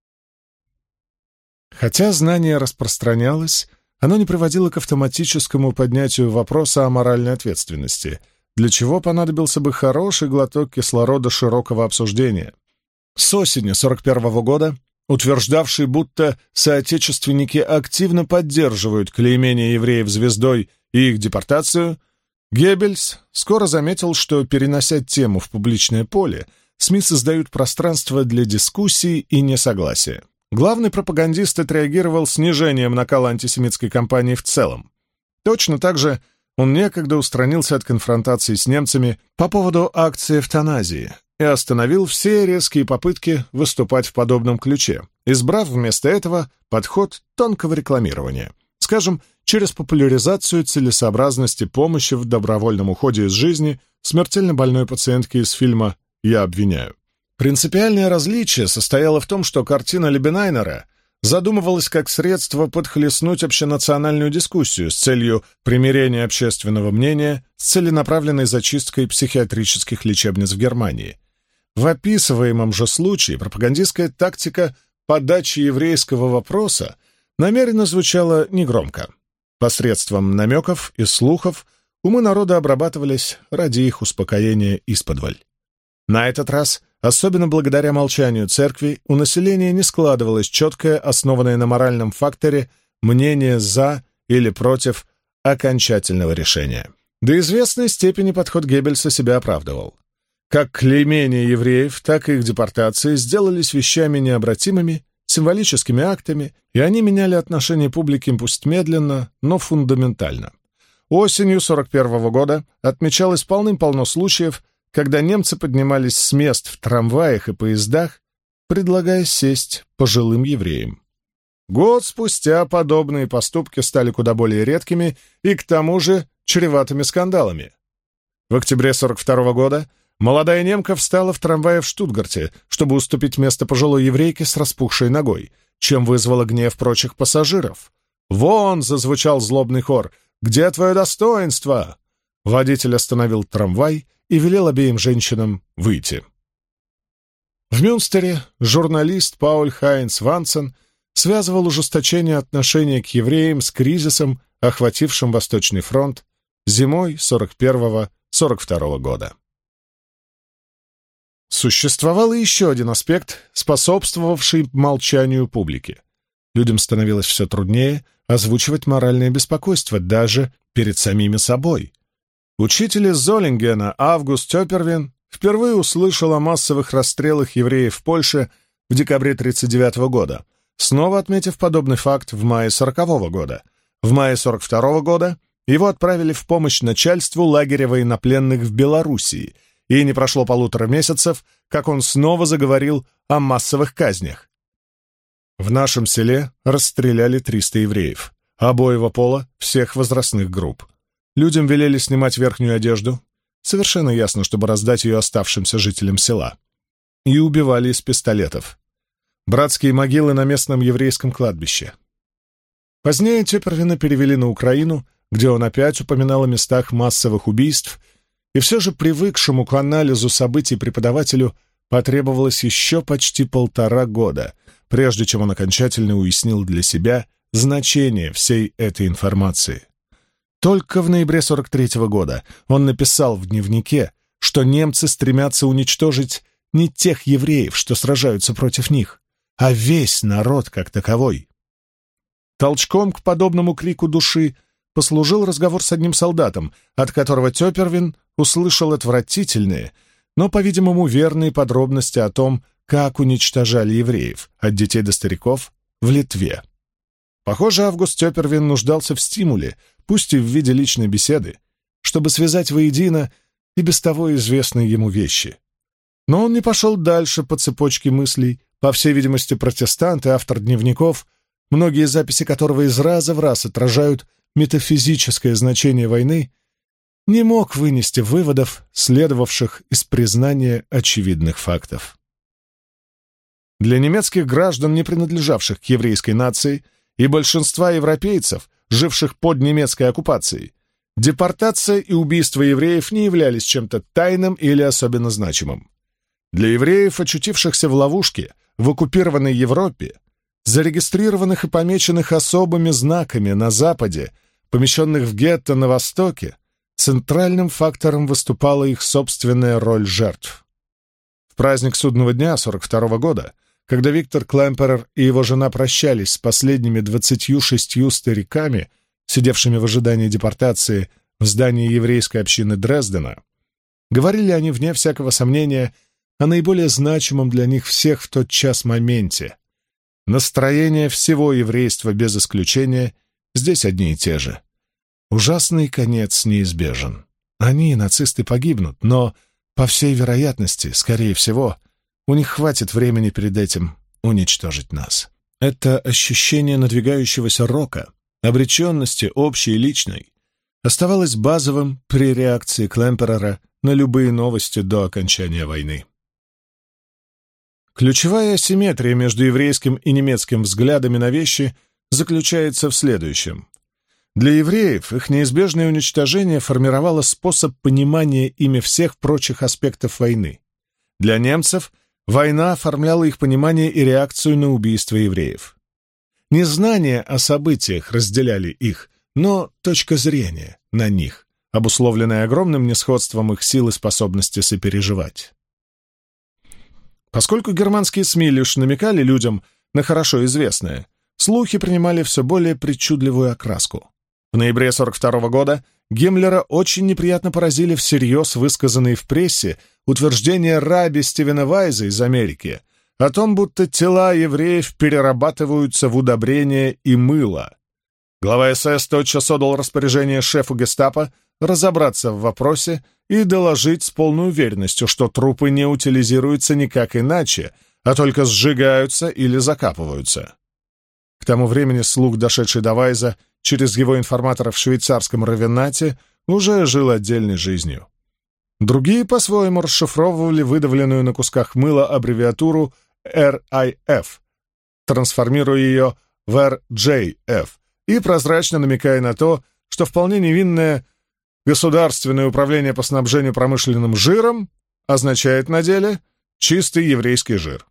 Хотя знание распространялось, оно не приводило к автоматическому поднятию вопроса о моральной ответственности, для чего понадобился бы хороший глоток кислорода широкого обсуждения. С осени 1941 года, утверждавший, будто соотечественники активно поддерживают клеймение евреев звездой и их депортацию, Геббельс скоро заметил, что, перенося тему в публичное поле, СМИ создают пространство для дискуссий и несогласия. Главный пропагандист отреагировал снижением накала антисемитской кампании в целом. Точно так же он некогда устранился от конфронтации с немцами по поводу акции эвтаназии и остановил все резкие попытки выступать в подобном ключе, избрав вместо этого подход тонкого рекламирования. Скажем, через популяризацию целесообразности помощи в добровольном уходе из жизни смертельно больной пациентки из фильма «Я обвиняю». Принципиальное различие состояло в том, что картина Либенайнера задумывалось как средство подхлестнуть общенациональную дискуссию с целью примирения общественного мнения с целенаправленной зачисткой психиатрических лечебниц в Германии. В описываемом же случае пропагандистская тактика подачи еврейского вопроса намеренно звучала негромко. Посредством намеков и слухов умы народа обрабатывались ради их успокоения исподволь. На этот раз, особенно благодаря молчанию церкви, у населения не складывалось четкое, основанное на моральном факторе, мнение «за» или «против» окончательного решения. До известной степени подход Геббельса себя оправдывал. Как клеймение евреев, так и их депортации сделались вещами необратимыми, символическими актами, и они меняли отношение публики пусть медленно, но фундаментально. Осенью 1941 года отмечалось полным-полно случаев, когда немцы поднимались с мест в трамваях и поездах, предлагая сесть пожилым евреям. Год спустя подобные поступки стали куда более редкими и, к тому же, чреватыми скандалами. В октябре 1942 года молодая немка встала в трамвае в Штутгарте, чтобы уступить место пожилой еврейке с распухшей ногой, чем вызвало гнев прочих пассажиров. «Вон!» — зазвучал злобный хор. «Где твое достоинство?» Водитель остановил трамвай и велел обеим женщинам выйти. В Мюнстере журналист Пауль Хайнц Вансен связывал ужесточение отношения к евреям с кризисом, охватившим Восточный фронт зимой 1941-1942 года. Существовал и еще один аспект, способствовавший молчанию публики. Людям становилось все труднее озвучивать моральное беспокойство даже перед самими собой. Учитель из Золингена Август Тёпервин впервые услышал о массовых расстрелах евреев в Польше в декабре 1939 года, снова отметив подобный факт в мае 1940 года. В мае 1942 года его отправили в помощь начальству лагеря военнопленных в Белоруссии, и не прошло 1,5 месяцев, как он снова заговорил о массовых казнях. В нашем селе расстреляли 300 евреев, обоего пола, всех возрастных групп. Людям велели снимать верхнюю одежду, совершенно ясно, чтобы раздать ее оставшимся жителям села, и убивали из пистолетов. Братские могилы на местном еврейском кладбище. Позднее Тёпервина перевели на Украину, где он опять упоминал о местах массовых убийств, и все же привыкшему к анализу событий преподавателю потребовалось еще почти 1,5 года, прежде чем он окончательно уяснил для себя значение всей этой информации. Только в ноябре 1943 года он написал в дневнике, что немцы стремятся уничтожить не тех евреев, что сражаются против них, а весь народ как таковой. Толчком к подобному крику души послужил разговор с одним солдатом, от которого Тёпервин услышал отвратительные, но, по-видимому, верные подробности о том, как уничтожали евреев, от детей до стариков, в Литве. Похоже, Август Тёпервин нуждался в стимуле, пусть и в виде личной беседы, чтобы связать воедино и без того известные ему вещи. Но он не пошел дальше по цепочке мыслей, по всей видимости, протестант и автор дневников, многие записи которого из раза в раз отражают метафизическое значение войны, не мог вынести выводов, следовавших из признания очевидных фактов. Для немецких граждан, не принадлежавших к еврейской нации, и большинства европейцев, живших под немецкой оккупацией, депортация и убийство евреев не являлись чем-то тайным или особенно значимым. Для евреев, очутившихся в ловушке в оккупированной Европе, зарегистрированных и помеченных особыми знаками на Западе, помещенных в гетто на Востоке, центральным фактором выступала их собственная роль жертв. В праздник Судного дня 1942 года, когда Виктор Клемперер и его жена прощались с последними 26 стариками, сидевшими в ожидании депортации в здании еврейской общины Дрездена, говорили они, вне всякого сомнения, о наиболее значимом для них всех в тот час моменте. Настроения всего еврейства без исключения здесь одни и те же. Ужасный конец неизбежен. Они, нацисты, погибнут, но, по всей вероятности, скорее всего, у них хватит времени перед этим уничтожить нас. Это ощущение надвигающегося рока, обреченности общей и личной, оставалось базовым при реакции Клемперера на любые новости до окончания войны. Ключевая асимметрия между еврейским и немецким взглядами на вещи заключается в следующем. Для евреев их неизбежное уничтожение формировало способ понимания ими всех прочих аспектов войны. Для немцев война оформляла их понимание и реакцию на убийство евреев. Не знания о событиях разделяли их, но точка зрения на них, обусловленная огромным несходством их сил и способности сопереживать. Поскольку германские СМИ лишь намекали людям на хорошо известное, слухи принимали все более причудливую окраску. В ноябре 1942 года Гиммлера очень неприятно поразили всерьез высказанные в прессе утверждения раби Стивена Вайза из Америки о том, будто тела евреев перерабатываются в удобрения и мыло. Глава СС тотчас отдал распоряжение шефу гестапо разобраться в вопросе и доложить с полной уверенностью, что трупы не утилизируются никак иначе, а только сжигаются или закапываются. К тому времени слух, дошедший до Вайза через его информатора в швейцарском Равеннате, уже жил отдельной жизнью. Другие по-своему расшифровывали выдавленную на кусках мыла аббревиатуру RIF, трансформируя ее в RJF и прозрачно намекая на то, что вполне невинное Государственное управление по снабжению промышленным жиром означает на деле чистый еврейский жир.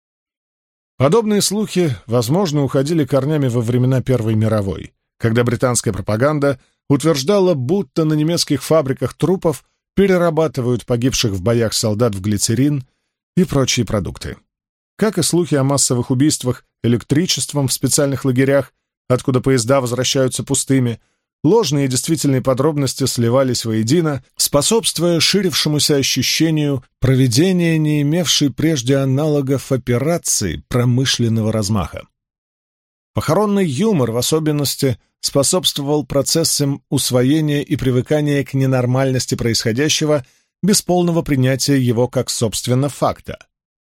Подобные слухи, возможно, уходили корнями во времена Первой мировой, когда британская пропаганда утверждала, будто на немецких фабриках трупов перерабатывают погибших в боях солдат в глицерин и прочие продукты. Как и слухи о массовых убийствах электричеством в специальных лагерях, откуда поезда возвращаются пустыми, ложные и действительные подробности сливались воедино, способствуя ширившемуся ощущению проведения не имевшей прежде аналогов операции промышленного размаха. Похоронный юмор, в особенности, способствовал процессам усвоения и привыкания к ненормальности происходящего без полного принятия его как собственно факта.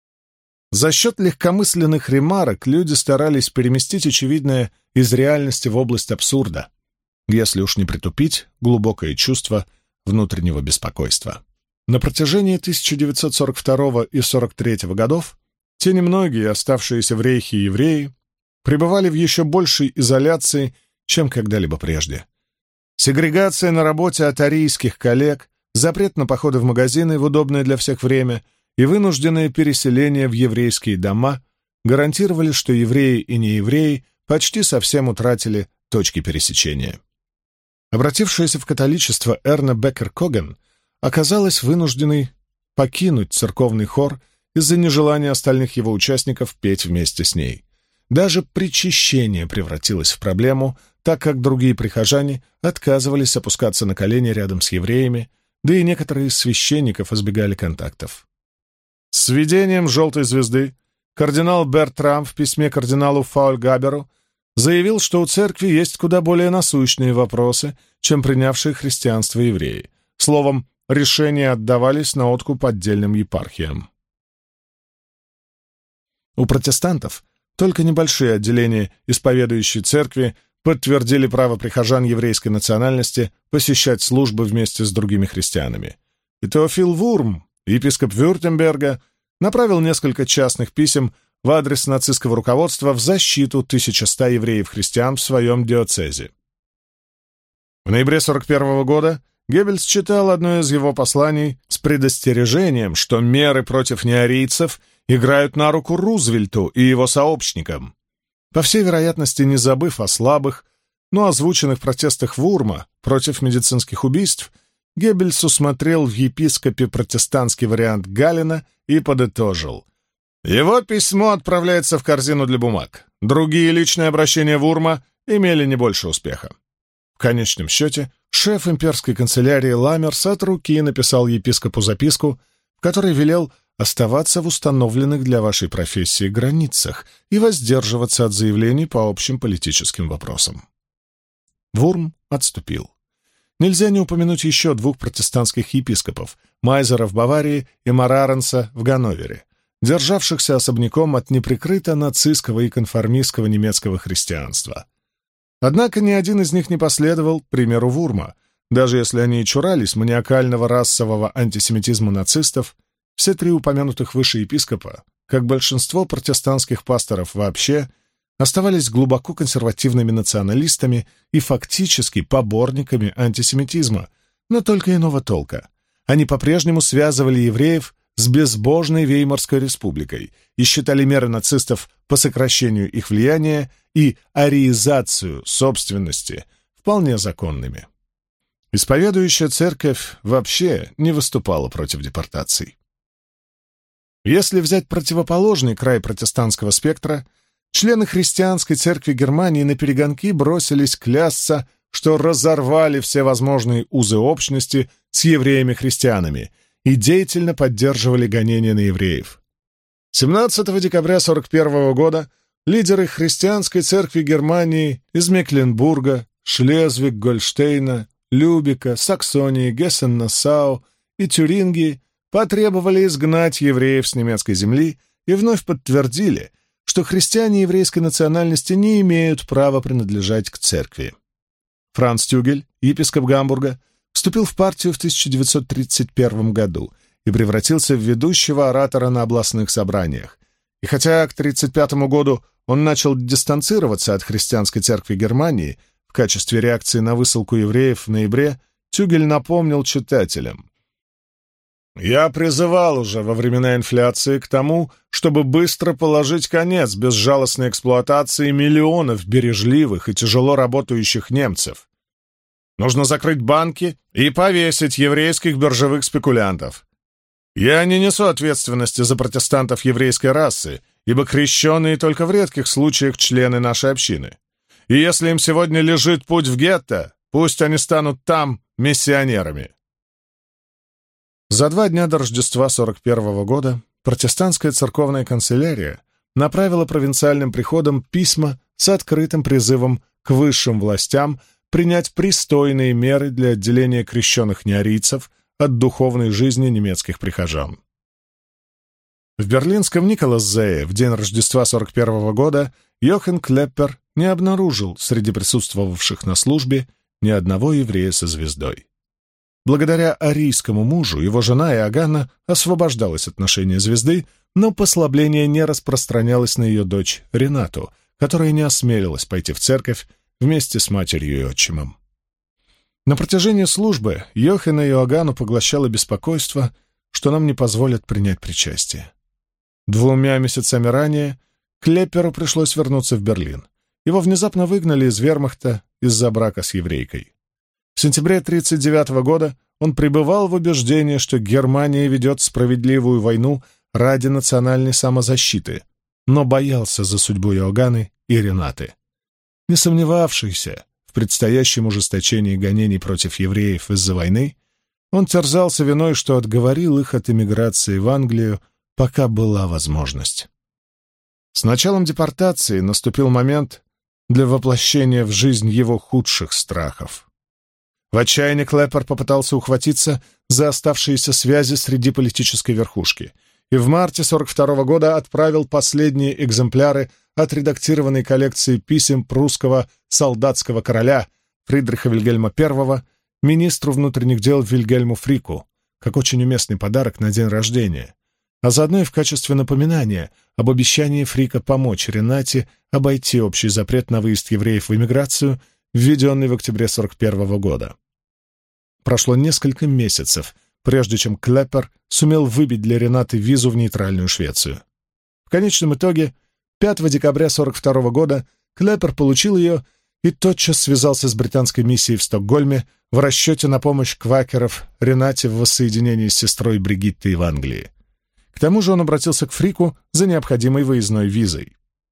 За счет легкомысленных ремарок люди старались переместить очевидное из реальности в область абсурда, если уж не притупить глубокое чувство внутреннего беспокойства. На протяжении 1942 и 1943 годов те немногие оставшиеся в рейхе евреи пребывали в еще большей изоляции, чем когда-либо прежде. Сегрегация на работе от арийских коллег, запрет на походы в магазины в удобное для всех время и вынужденное переселение в еврейские дома гарантировали, что евреи и неевреи почти совсем утратили точки пересечения. Обратившаяся в католичество Эрна Беккер-Коган оказалась вынужденной покинуть церковный хор из-за нежелания остальных его участников петь вместе с ней. Даже причащение превратилось в проблему, так как другие прихожане отказывались опускаться на колени рядом с евреями, да и некоторые из священников избегали контактов. С введением «желтой звезды» кардинал Бертрам в письме кардиналу Фаульгаберу заявил, что у церкви есть куда более насущные вопросы, чем принявшие христианство евреи. Словом, решения отдавались на откуп отдельным епархиям. У протестантов только небольшие отделения исповедующей церкви подтвердили право прихожан еврейской национальности посещать службы вместе с другими христианами. И Теофил Вурм, епископ Вюртемберга, направил несколько частных писем в адрес нацистского руководства в защиту 1100 евреев-христиан в своем диоцезе. В ноябре 1941 года Геббельс читал одно из его посланий с предостережением, что меры против неарийцев играют на руку Рузвельту и его сообщникам. По всей вероятности, не забыв о слабых, но озвученных протестах Вурма против медицинских убийств, Геббельс усмотрел в епископе протестантский вариант Галлена и подытожил: его письмо отправляется в корзину для бумаг. Другие личные обращения Вурма имели не больше успеха. В конечном счете, шеф имперской канцелярии Ламмерс от руки написал епископу записку, в которой велел оставаться в установленных для вашей профессии границах и воздерживаться от заявлений по общим политическим вопросам. Вурм отступил. Нельзя не упомянуть еще двух протестантских епископов — Майзера в Баварии и Мараренса в Ганновере, державшихся особняком от неприкрыто нацистского и конформистского немецкого христианства. Однако ни один из них не последовал примеру Вурма. Даже если они и чурались маниакального расового антисемитизма нацистов, все три упомянутых выше епископа как большинство протестантских пасторов вообще, оставались глубоко консервативными националистами и фактически поборниками антисемитизма, но только иного толка. Они по-прежнему связывали евреев с безбожной Веймарской республикой и считали меры нацистов по сокращению их влияния и ариизацию собственности вполне законными. Исповедующая церковь вообще не выступала против депортаций. Если взять противоположный край протестантского спектра, члены христианской церкви Германии наперегонки бросились клясться, что разорвали все возможные узы общности с евреями-христианами и деятельно поддерживали гонения на евреев. 17 декабря 1941 года лидеры христианской церкви Германии из Мекленбурга, Шлезвиг-Гольштейна, Любека, Саксонии, Гессен-Нассау и Тюрингии потребовали изгнать евреев с немецкой земли и вновь подтвердили, что христиане еврейской национальности не имеют права принадлежать к церкви. Франц Тюгель, епископ Гамбурга, вступил в партию в 1931 году и превратился в ведущего оратора на областных собраниях. И хотя к 1935 году он начал дистанцироваться от христианской церкви Германии в качестве реакции на высылку евреев в ноябре, Тюгель напомнил читателям: «Я призывал уже во времена инфляции к тому, чтобы быстро положить конец безжалостной эксплуатации миллионов бережливых и тяжело работающих немцев. Нужно закрыть банки и повесить еврейских биржевых спекулянтов. Я не несу ответственности за протестантов еврейской расы, ибо крещенные только в редких случаях члены нашей общины. И если им сегодня лежит путь в гетто, пусть они станут там миссионерами». За 2 дня до Рождества 1941 года протестантская церковная канцелярия направила провинциальным приходам письма с открытым призывом к высшим властям принять пристойные меры для отделения крещенных неарийцев от духовной жизни немецких прихожан. В берлинском Николас-Зее в день Рождества 1941 года Йохан Клеппер не обнаружил среди присутствовавших на службе ни одного еврея со звездой. Благодаря арийскому мужу его жена Иоганна освобождалась от ношения звезды, но послабление не распространялось на ее дочь Ренату, которая не осмелилась пойти в церковь вместе с матерью и отчимом. На протяжении службы Йохана и Иоганну поглощало беспокойство, что нам не позволят принять причастие. 2 месяцами ранее Клепперу пришлось вернуться в Берлин. Его внезапно выгнали из вермахта из-за брака с еврейкой. В сентябре 1939 года он пребывал в убеждении, что Германия ведет справедливую войну ради национальной самозащиты, но боялся за судьбу Иоганны и Ренаты. Не сомневавшийся в предстоящем ужесточении гонений против евреев из-за войны, он терзался виной, что отговорил их от эмиграции в Англию, пока была возможность. С началом депортации наступил момент для воплощения в жизнь его худших страхов. В отчаянии Клеппер попытался ухватиться за оставшиеся связи среди политической верхушки и в марте 1942 года отправил последние экземпляры отредактированной коллекции писем прусского солдатского короля Фридриха Вильгельма I министру внутренних дел Вильгельму Фрику, как очень уместный подарок на день рождения, а заодно и в качестве напоминания об обещании Фрика помочь Ренате обойти общий запрет на выезд евреев в эмиграцию, введенный в октябре 1941 года. Прошло несколько месяцев, прежде чем Клеппер сумел выбить для Ренаты визу в нейтральную Швецию. В конечном итоге, 5 декабря 1942 года Клеппер получил ее и тотчас связался с британской миссией в Стокгольме в расчете на помощь квакеров Ренате в воссоединении с сестрой Бригиттой в Англии. К тому же он обратился к Фрику за необходимой выездной визой.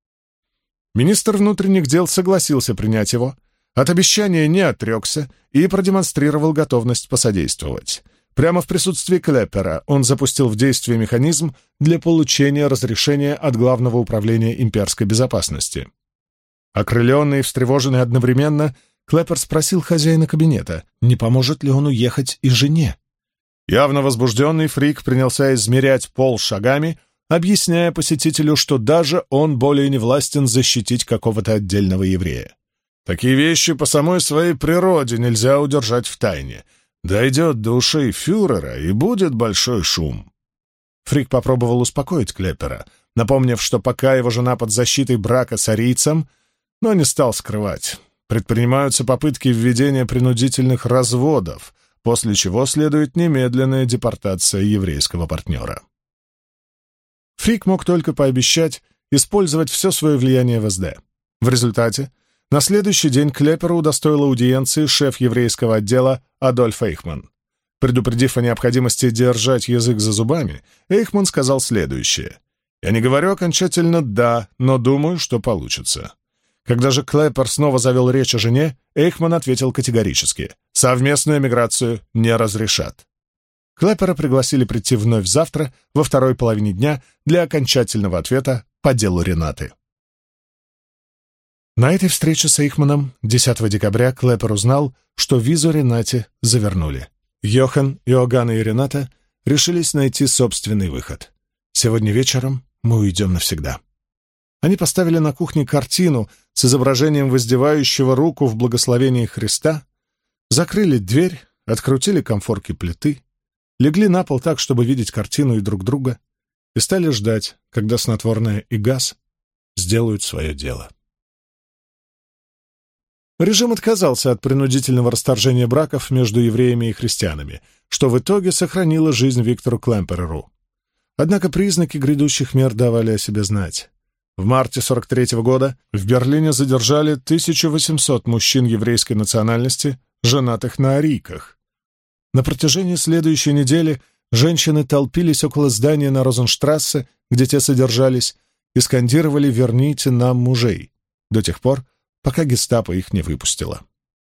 Министр внутренних дел согласился принять его, от обещания не отрекся и продемонстрировал готовность посодействовать. Прямо в присутствии Клеппера он запустил в действие механизм для получения разрешения от Главного управления имперской безопасности. Окрыленный и встревоженный одновременно, Клеппер спросил хозяина кабинета, не поможет ли он уехать и жене. Явно возбужденный Фрик принялся измерять пол шагами, объясняя посетителю, что даже он более не властен защитить какого-то отдельного еврея. Такие вещи по самой своей природе нельзя удержать в тайне. Дойдет до ушей фюрера, и будет большой шум. Фрик попробовал успокоить Клеппера, напомнив, что пока его жена под защитой брака с арийцем, но не стал скрывать. Предпринимаются попытки введения принудительных разводов, после чего следует немедленная депортация еврейского партнера. Фрик мог только пообещать использовать все свое влияние в СД. В результате на следующий день Клепперу удостоила аудиенции шеф еврейского отдела Адольф Эйхман. Предупредив о необходимости держать язык за зубами, Эйхман сказал следующее: «Я не говорю окончательно «да», но думаю, что получится». Когда же Клеппер снова завел речь о жене, Эйхман ответил категорически: «Совместную эмиграцию не разрешат». Клеппера пригласили прийти вновь завтра, во второй половине дня, для окончательного ответа по делу Ренаты. На этой встрече с Эйхманом 10 декабря Клеппер узнал, что визу Ренате завернули. Йохан, Иоганн и Рената решились найти собственный выход. «Сегодня вечером мы уйдем навсегда». Они поставили на кухне картину с изображением воздевающего руку в благословении Христа, закрыли дверь, открутили конфорки плиты, легли на пол так, чтобы видеть картину и друг друга, и стали ждать, когда снотворное и газ сделают свое дело. Режим отказался от принудительного расторжения браков между евреями и христианами, что в итоге сохранило жизнь Виктору Клемпереру. Однако признаки грядущих мер давали о себе знать. В марте 1943 года в Берлине задержали 1800 мужчин еврейской национальности, женатых на арийках. На протяжении следующей недели женщины толпились около здания на Розенштрассе, где те содержались, и скандировали «Верните нам мужей» до тех пор, пока гестапо их не выпустило.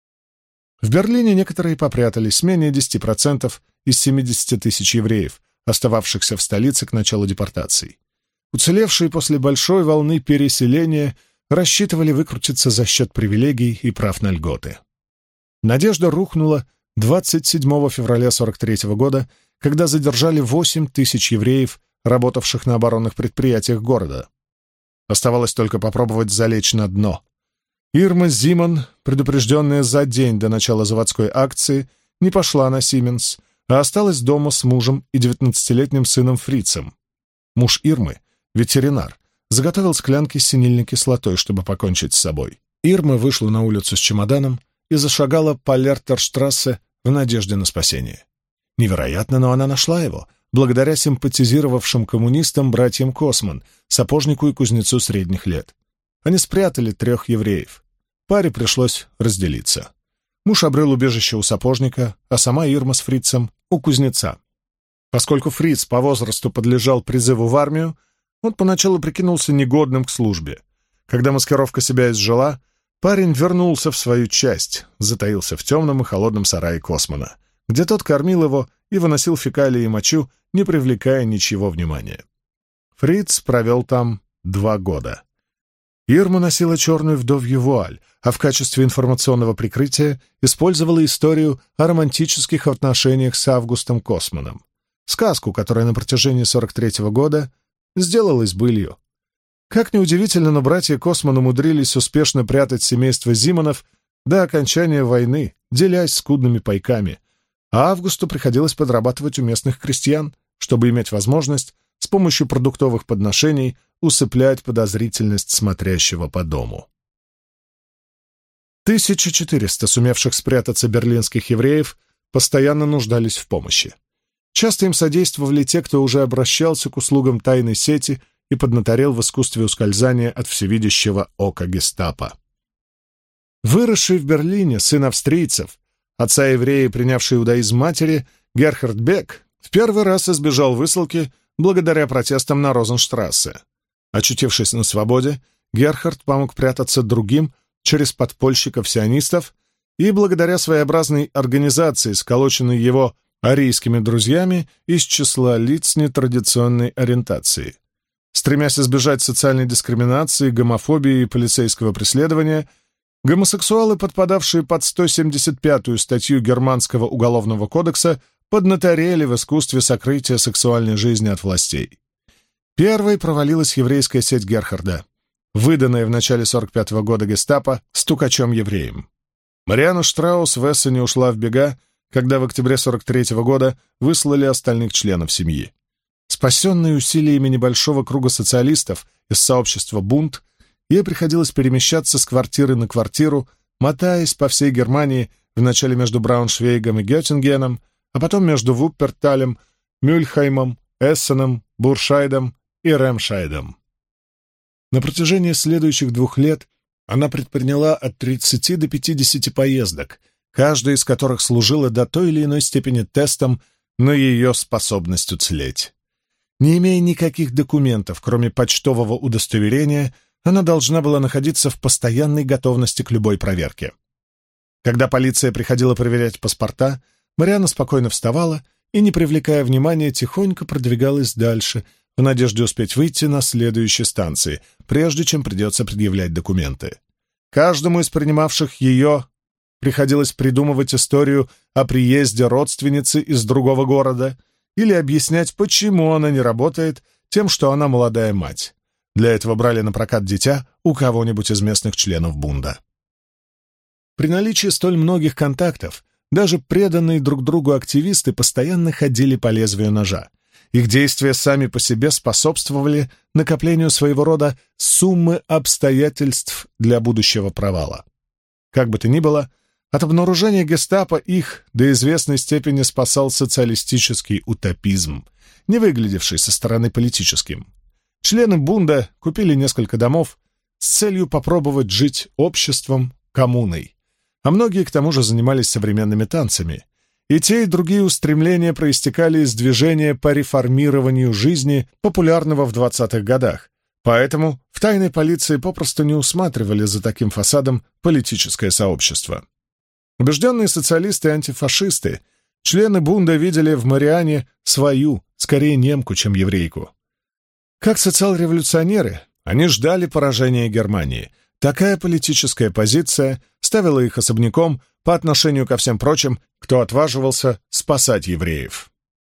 В Берлине некоторые попрятались, менее 10% из 70 тысяч евреев, остававшихся в столице к началу депортаций. Уцелевшие после большой волны переселения рассчитывали выкрутиться за счет привилегий и прав на льготы. Надежда рухнула 27 февраля 1943 года, когда задержали 8 тысяч евреев, работавших на оборонных предприятиях города. Оставалось только попробовать залечь на дно. Ирма Зиман, предупрежденная за день до начала заводской акции, не пошла на Сименс, а осталась дома с мужем и 19-летним сыном Фрицем. Муж Ирмы, ветеринар, заготовил склянки с синильной кислотой, чтобы покончить с собой. Ирма вышла на улицу с чемоданом и зашагала по Лертерштрассе в надежде на спасение. Невероятно, но она нашла его, благодаря симпатизировавшим коммунистам братьям Косман, сапожнику и кузнецу средних лет. Они спрятали 3 евреев. Паре пришлось разделиться. Муж обрел убежище у сапожника, а сама Ирма с Фрицем — у кузнеца. Поскольку Фриц по возрасту подлежал призыву в армию, он поначалу прикинулся негодным к службе. Когда маскировка себя изжила, парень вернулся в свою часть, затаился в темном и холодном сарае Космана, где тот кормил его и выносил фекалии и мочу, не привлекая ничьего внимания. Фриц провел там 2 года. Ирма носила черную вдовью вуаль, а в качестве информационного прикрытия использовала историю о романтических отношениях с Августом Косманом. Сказку, которая на протяжении 1943 года сделалась былью. Как ни удивительно, но братья Косман умудрились успешно прятать семейство Зиманов до окончания войны, делясь скудными пайками, а Августу приходилось подрабатывать у местных крестьян, чтобы иметь возможность с помощью продуктовых подношений усыплять подозрительность смотрящего по дому. 1400 сумевших спрятаться берлинских евреев постоянно нуждались в помощи. Часто им содействовали те, кто уже обращался к услугам тайной сети и поднаторел в искусстве ускользания от всевидящего ока гестапо. Выросший в Берлине сын австрийцев, отца еврея, принявший иудаизм матери, Герхард Бек, в первый раз избежал высылки благодаря протестам на Розенштрассе. Очутившись на свободе, Герхард помог прятаться другим через подпольщиков-сионистов и, благодаря своеобразной организации, сколоченной его арийскими друзьями, из числа лиц нетрадиционной ориентации. Стремясь избежать социальной дискриминации, гомофобии и полицейского преследования, гомосексуалы, подпадавшие под 175-ю статью Германского уголовного кодекса, поднаторели в искусстве сокрытия сексуальной жизни от властей. Первой провалилась еврейская сеть Герхарда, выданная в начале 1945 года гестапо стукачом-евреем. Марианна Штраус в Эссене ушла в бега, когда в октябре 1943 года выслали остальных членов семьи. Спасенный усилиями небольшого круга социалистов из сообщества «Бунт», ей приходилось перемещаться с квартиры на квартиру, мотаясь по всей Германии, вначале между Брауншвейгом и Геттингеном, а потом между Вупперталем, Мюльхеймом, Эссеном, Буршайдом и Ремшайдом. На протяжении следующих 2 лет она предприняла от 30 до 50 поездок, каждая из которых служила до той или иной степени тестом на ее способность уцелеть. Не имея никаких документов, кроме почтового удостоверения, она должна была находиться в постоянной готовности к любой проверке. Когда полиция приходила проверять паспорта, Марианна спокойно вставала и, не привлекая внимания, тихонько продвигалась дальше, в надежде успеть выйти на следующей станции, прежде чем придется предъявлять документы. Каждому из принимавших ее приходилось придумывать историю о приезде родственницы из другого города или объяснять, почему она не работает, тем, что она молодая мать. Для этого брали на прокат дитя у кого-нибудь из местных членов бунда. При наличии столь многих контактов даже преданные друг другу активисты постоянно ходили по лезвию ножа. Их действия сами по себе способствовали накоплению своего рода суммы обстоятельств для будущего провала. Как бы то ни было, от обнаружения гестапо их до известной степени спасал социалистический утопизм, не выглядевший со стороны политическим. Члены бунда купили несколько домов с целью попробовать жить обществом, коммуной, а многие к тому же занимались современными танцами. И те, и другие устремления проистекали из движения по реформированию жизни, популярного в 20-х годах. Поэтому в тайной полиции попросту не усматривали за таким фасадом политическое сообщество. Убежденные социалисты и антифашисты, члены бунда видели в Марианне свою, скорее немку, чем еврейку. Как социал-революционеры, они ждали поражения Германии. Такая политическая позиция ставила их особняком по отношению ко всем прочим, кто отваживался спасать евреев.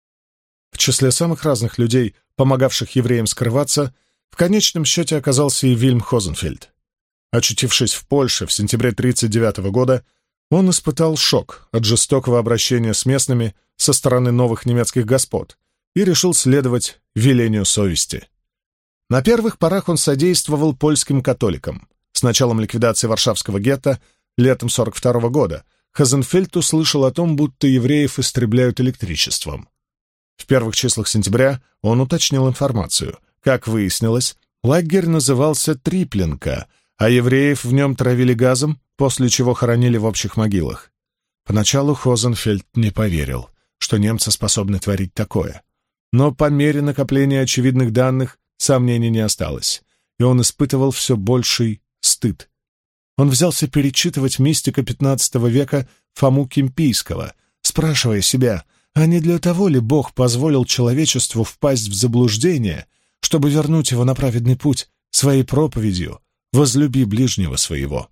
В числе самых разных людей, помогавших евреям скрываться, в конечном счете оказался и Вильм Хозенфельд. Очутившись в Польше в сентябре 1939 года, он испытал шок от жестокого обращения с местными со стороны новых немецких господ и решил следовать велению совести. На первых порах он содействовал польским католикам. С началом ликвидации Варшавского гетто летом 1942 года Хозенфельд услышал о том, будто евреев истребляют электричеством. В первых числах сентября он уточнил информацию. Как выяснилось, лагерь назывался Триплинка, а евреев в нем травили газом, после чего хоронили в общих могилах. Поначалу Хозенфельд не поверил, что немцы способны творить такое. Но по мере накопления очевидных данных сомнений не осталось, и он испытывал все больший стыд. Он взялся перечитывать мистика XV века Фому Кимпийского, спрашивая себя, а не для того ли Бог позволил человечеству впасть в заблуждение, чтобы вернуть его на праведный путь своей проповедью «Возлюби ближнего своего».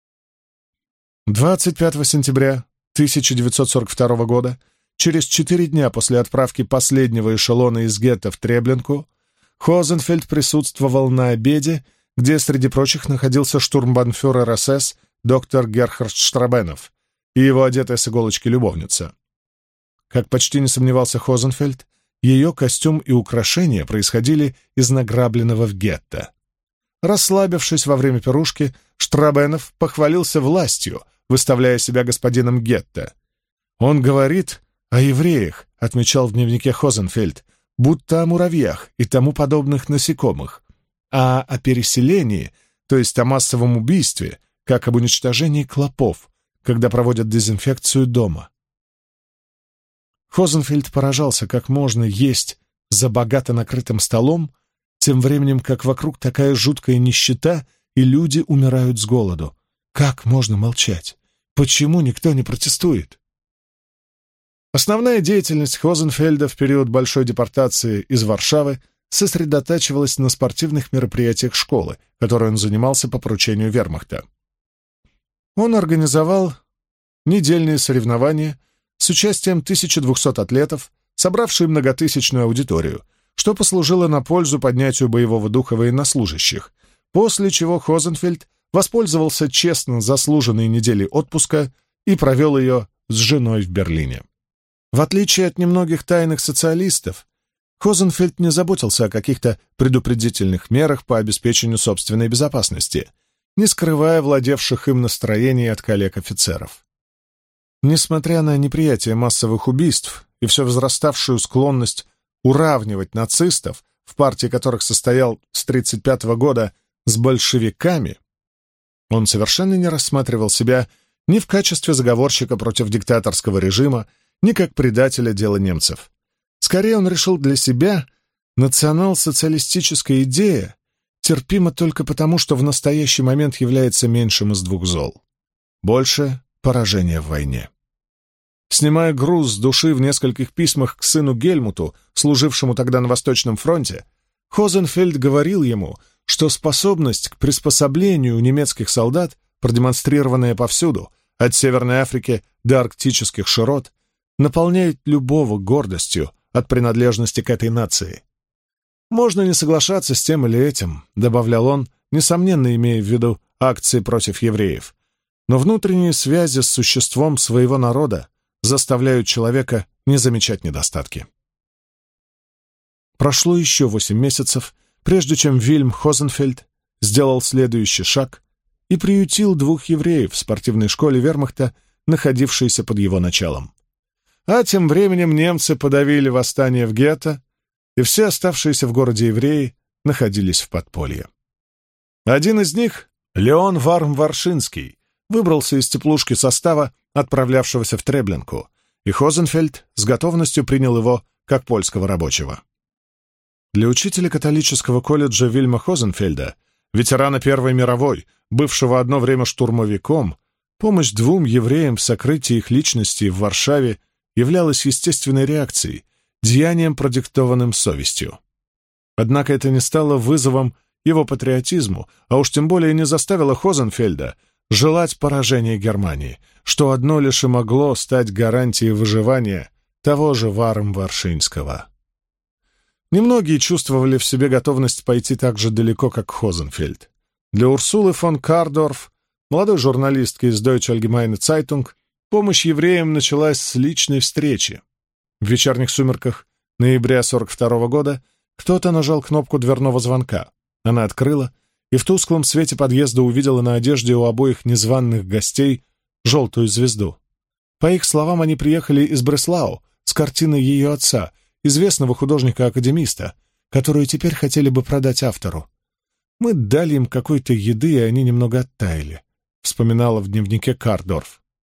25 сентября 1942 года, через 4 дня после отправки последнего эшелона из гетто в Треблинку, Хозенфельд присутствовал на обеде, где среди прочих находился штурмбанфюрер СС доктор Герхард Штрабенов и его одетая с иголочки любовница. Как почти не сомневался Хозенфельд, ее костюм и украшения происходили из награбленного в гетто. Расслабившись во время пирушки, Штрабенов похвалился властью, выставляя себя господином гетто. «Он говорит о евреях», — отмечал в дневнике Хозенфельд, «будто о муравьях и тому подобных насекомых, а о переселении, то есть о массовом убийстве, как об уничтожении клопов, когда проводят дезинфекцию дома». Хозенфельд поражался, как можно есть за богато накрытым столом, тем временем как вокруг такая жуткая нищета, и люди умирают с голоду. Как можно молчать? Почему никто не протестует? Основная деятельность Хозенфельда в период большой депортации из Варшавы сосредотачивалась на спортивных мероприятиях школы, которой он занимался по поручению вермахта. Он организовал недельные соревнования с участием 1200 атлетов, собравшие многотысячную аудиторию, что послужило на пользу поднятию боевого духа военнослужащих, после чего Хозенфельд воспользовался честно заслуженной неделей отпуска и провел ее с женой в Берлине. В отличие от немногих тайных социалистов, Хозенфельд не заботился о каких-то предупредительных мерах по обеспечению собственной безопасности, не скрывая владевших им настроений от коллег-офицеров. Несмотря на неприятие массовых убийств и все возраставшую склонность уравнивать нацистов, в партии которых состоял с 1935 года, с большевиками, он совершенно не рассматривал себя ни в качестве заговорщика против диктаторского режима, ни как предателя дела немцев. Скорее, он решил для себя, национал-социалистическая идея терпима только потому, что в настоящий момент является меньшим из двух зол. Больше поражения в войне. Снимая груз с души в нескольких письмах к сыну Гельмуту, служившему тогда на Восточном фронте, Хозенфельд говорил ему, что способность к приспособлению у немецких солдат, продемонстрированная повсюду, от Северной Африки до арктических широт, наполняет любого гордостью от принадлежности к этой нации. «Можно не соглашаться с тем или этим», — добавлял он, несомненно имея в виду акции против евреев, но внутренние связи с существом своего народа заставляют человека не замечать недостатки. Прошло еще 8 месяцев, прежде чем Вильм Хозенфельд сделал следующий шаг и приютил 2 евреев в спортивной школе вермахта, находившейся под его началом. А тем временем немцы подавили восстание в гетто, и все оставшиеся в городе евреи находились в подполье. Один из них, Леон Варм-Варшинский, выбрался из теплушки состава, отправлявшегося в Треблинку, и Хозенфельд с готовностью принял его как польского рабочего. Для учителя католического колледжа Вильма Хозенфельда, ветерана Первой мировой, бывшего одно время штурмовиком, помощь 2 евреям в сокрытии их личности в Варшаве являлась естественной реакцией, деянием, продиктованным совестью. Однако это не стало вызовом его патриотизму, а уж тем более не заставило Хозенфельда желать поражения Германии, что одно лишь и могло стать гарантией выживания того же Варм-Варшинского. Немногие чувствовали в себе готовность пойти так же далеко, как Хозенфельд. Для Урсулы фон Кардорф, молодой журналистки из Deutsche Allgemeine Zeitung, помощь евреям началась с личной встречи. В вечерних сумерках ноября 1942 года кто-то нажал кнопку дверного звонка. Она открыла, и в тусклом свете подъезда увидела на одежде у обоих незваных гостей желтую звезду. По их словам, они приехали из Бреслау с картиной ее отца, известного художника-академиста, которую теперь хотели бы продать автору. «Мы дали им какой-то еды, и они немного оттаяли», — вспоминала в дневнике Кардорф.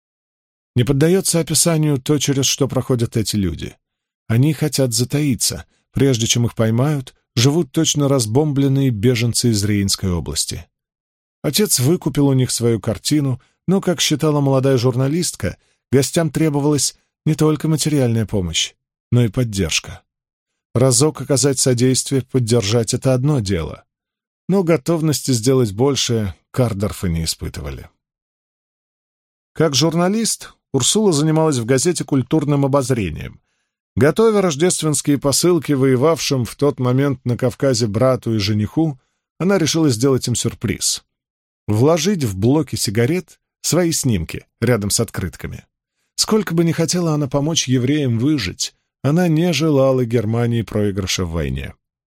Не поддается описанию то, через что проходят эти люди. Они хотят затаиться, прежде чем их поймают, живут точно разбомбленные беженцы из Рейнской области. Отец выкупил у них свою картину, но, как считала молодая журналистка, гостям требовалась не только материальная помощь, но и поддержка. Разок оказать содействие, поддержать — это одно дело, но готовности сделать больше Кардорфы не испытывали. Как журналист Урсула занималась в газете «Культурным обозрением», готовя рождественские посылки воевавшим в тот момент на Кавказе брату и жениху. Она решила сделать им сюрприз — вложить в блоки сигарет свои снимки рядом с открытками. Сколько бы ни хотела она помочь евреям выжить, она не желала Германии проигрыша в войне.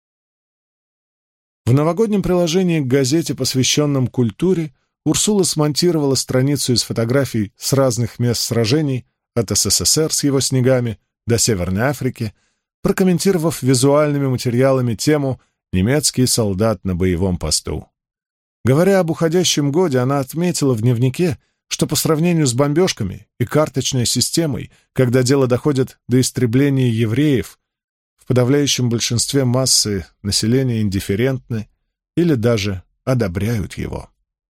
В новогоднем приложении к газете, посвященном культуре, Урсула смонтировала страницу из фотографий с разных мест сражений, от СССР с его снегами до Северной Африки, прокомментировав визуальными материалами тему «Немецкий солдат на боевом посту». Говоря об уходящем годе, она отметила в дневнике, что по сравнению с бомбежками и карточной системой, когда дело доходит до истребления евреев, в подавляющем большинстве массы населения индифферентны или даже одобряют его.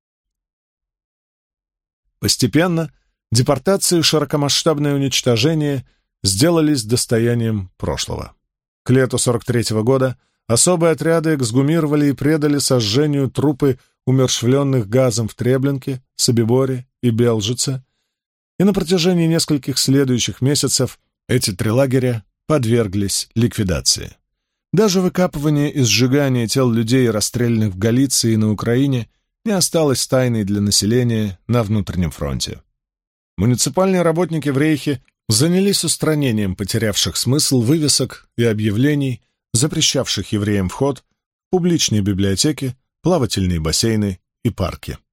Постепенно депортация и широкомасштабное уничтожение сделались достоянием прошлого. К лету 1943 года особые отряды эксгумировали и предали сожжению трупы умерщвленных газом в Треблинке, Собиборе и Белжице, и на протяжении нескольких следующих месяцев эти 3 лагеря подверглись ликвидации. Даже выкапывание и сжигание тел людей, расстрелянных в Галиции и на Украине, не осталось тайной для населения на внутреннем фронте. Муниципальные работники в Рейхе занялись устранением потерявших смысл вывесок и объявлений, запрещавших евреям вход в публичные библиотеки, плавательные бассейны и парки.